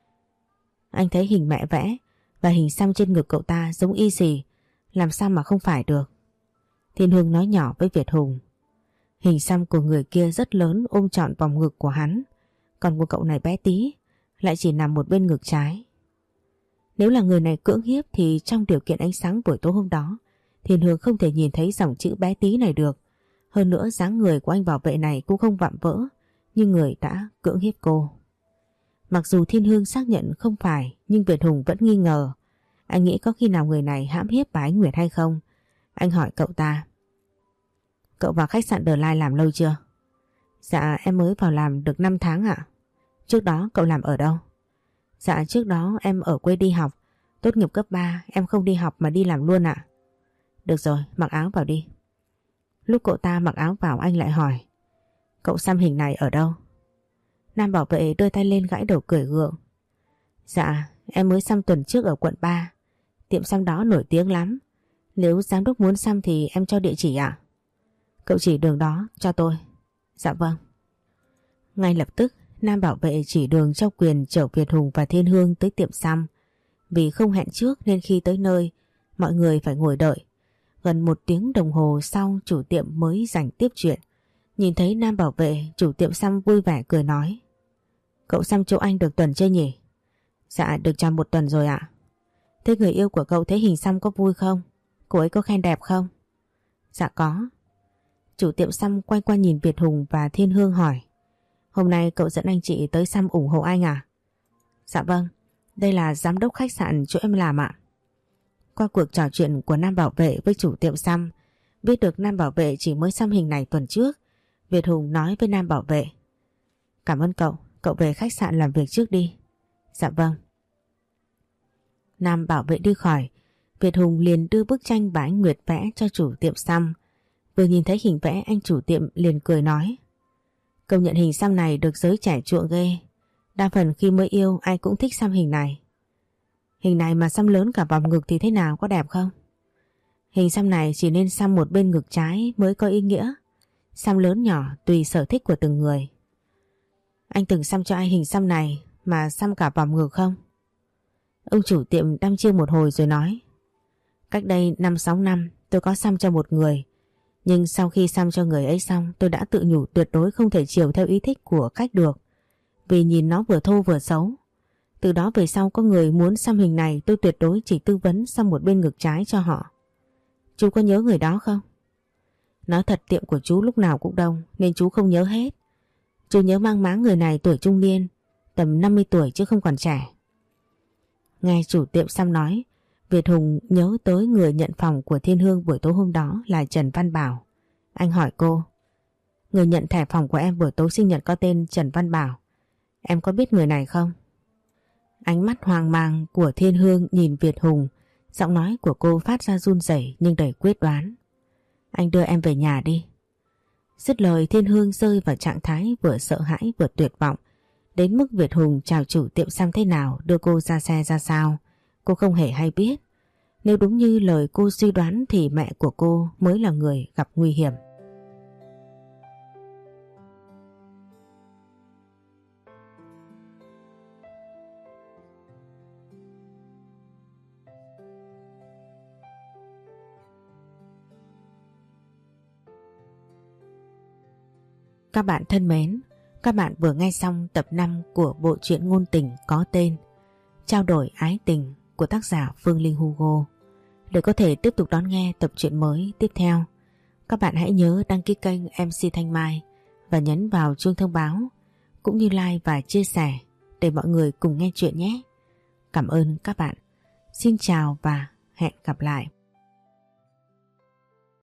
Anh thấy hình mẹ vẽ và hình xăm trên ngực cậu ta giống y xì, làm sao mà không phải được? Thiên Hương nói nhỏ với Việt Hùng. Hình xăm của người kia rất lớn ôm trọn vòng ngực của hắn, còn của cậu này bé tí, lại chỉ nằm một bên ngực trái. Nếu là người này cưỡng hiếp thì trong điều kiện ánh sáng buổi tối hôm đó, Thiên Hương không thể nhìn thấy dòng chữ bé tí này được. Hơn nữa dáng người của anh bảo vệ này cũng không vạm vỡ như người đã cưỡng hiếp cô. Mặc dù Thiên Hương xác nhận không phải, nhưng Việt Hùng vẫn nghi ngờ. Anh nghĩ có khi nào người này hãm hiếp bà Ánh Nguyệt hay không? Anh hỏi cậu ta. Cậu vào khách sạn The Line làm lâu chưa? Dạ em mới vào làm được năm tháng ạ. Trước đó cậu làm ở đâu? Dạ trước đó em ở quê đi học. Tốt nghiệp cấp ba em không đi học mà đi làm luôn ạ. Được rồi, mặc áo vào đi. Lúc cậu ta mặc áo vào anh lại hỏi. Cậu xăm hình này ở đâu? Nam bảo vệ đưa tay lên gãi đầu cười gượng. Dạ em mới xăm tuần trước ở quận ba. Tiệm xăm đó nổi tiếng lắm. Nếu giám đốc muốn xăm thì em cho địa chỉ ạ. Cậu chỉ đường đó cho tôi. Dạ vâng. Ngay lập tức Nam bảo vệ chỉ đường cho Quyền chở Việt Hùng và Thiên Hương tới tiệm xăm. Vì không hẹn trước nên khi tới nơi mọi người phải ngồi đợi. Gần một tiếng đồng hồ sau chủ tiệm mới rảnh tiếp chuyện. Nhìn thấy Nam bảo vệ, chủ tiệm xăm vui vẻ cười nói. Cậu xăm chỗ anh được tuần chưa nhỉ? Dạ được tròn một tuần rồi ạ. Thế người yêu của cậu thấy hình xăm có vui không? Cô ấy có khen đẹp không? Dạ có. Chủ tiệm xăm quay qua nhìn Việt Hùng và Thiên Hương hỏi. Hôm nay cậu dẫn anh chị tới xăm ủng hộ anh à? Dạ vâng, đây là giám đốc khách sạn chỗ em làm ạ. Qua cuộc trò chuyện của Nam bảo vệ với chủ tiệm xăm, biết được Nam bảo vệ chỉ mới xăm hình này tuần trước, Việt Hùng nói với Nam bảo vệ. Cảm ơn cậu, cậu về khách sạn làm việc trước đi. Dạ vâng. Nam bảo vệ đi khỏi, Việt Hùng liền đưa bức tranh bà Ánh Nguyệt vẽ cho chủ tiệm xăm. Vừa nhìn thấy hình vẽ anh chủ tiệm liền cười nói. Công nhận hình xăm này được giới trẻ chuộng ghê. Đa phần khi mới yêu ai cũng thích xăm hình này. Hình này mà xăm lớn cả vòng ngực thì thế nào, có đẹp không? Hình xăm này chỉ nên xăm một bên ngực trái mới có ý nghĩa. Xăm lớn nhỏ tùy sở thích của từng người. Anh từng xăm cho ai hình xăm này mà xăm cả vòng ngực không? Ông chủ tiệm đăm chiêu một hồi rồi nói. Cách đây năm sáu năm tôi có xăm cho một người. Nhưng sau khi xăm cho người ấy xong tôi đã tự nhủ tuyệt đối không thể chiều theo ý thích của khách được. Vì nhìn nó vừa thô vừa xấu. Từ đó về sau có người muốn xăm hình này tôi tuyệt đối chỉ tư vấn xăm một bên ngực trái cho họ. Chú có nhớ người đó không? Nói thật tiệm của chú lúc nào cũng đông nên chú không nhớ hết. Chú nhớ mang máng người này tuổi trung niên, tầm năm mươi tuổi chứ không còn trẻ. Nghe chủ tiệm xăm nói, Việt Hùng nhớ tới người nhận phòng của Thiên Hương buổi tối hôm đó là Trần Văn Bảo. Anh hỏi cô, người nhận thẻ phòng của em buổi tối sinh nhật có tên Trần Văn Bảo. Em có biết người này không? Ánh mắt hoang mang của Thiên Hương nhìn Việt Hùng, giọng nói của cô phát ra run rẩy nhưng đầy quyết đoán. Anh đưa em về nhà đi. Dứt lời Thiên Hương rơi vào trạng thái vừa sợ hãi vừa tuyệt vọng. Đến mức Việt Hùng chào chủ tiệm xăm thế nào đưa cô ra xe ra sao, cô không hề hay biết. Nếu đúng như lời cô suy đoán thì mẹ của cô mới là người gặp nguy hiểm. Các bạn thân mến, các bạn vừa nghe xong tập năm của bộ truyện ngôn tình có tên Trao đổi ái tình của tác giả Phương Linh Hugo. Để có thể tiếp tục đón nghe tập truyện mới tiếp theo, các bạn hãy nhớ đăng ký kênh em xê Thanh Mai và nhấn vào chuông thông báo, cũng như like và chia sẻ để mọi người cùng nghe chuyện nhé. Cảm ơn các bạn. Xin chào và hẹn gặp lại.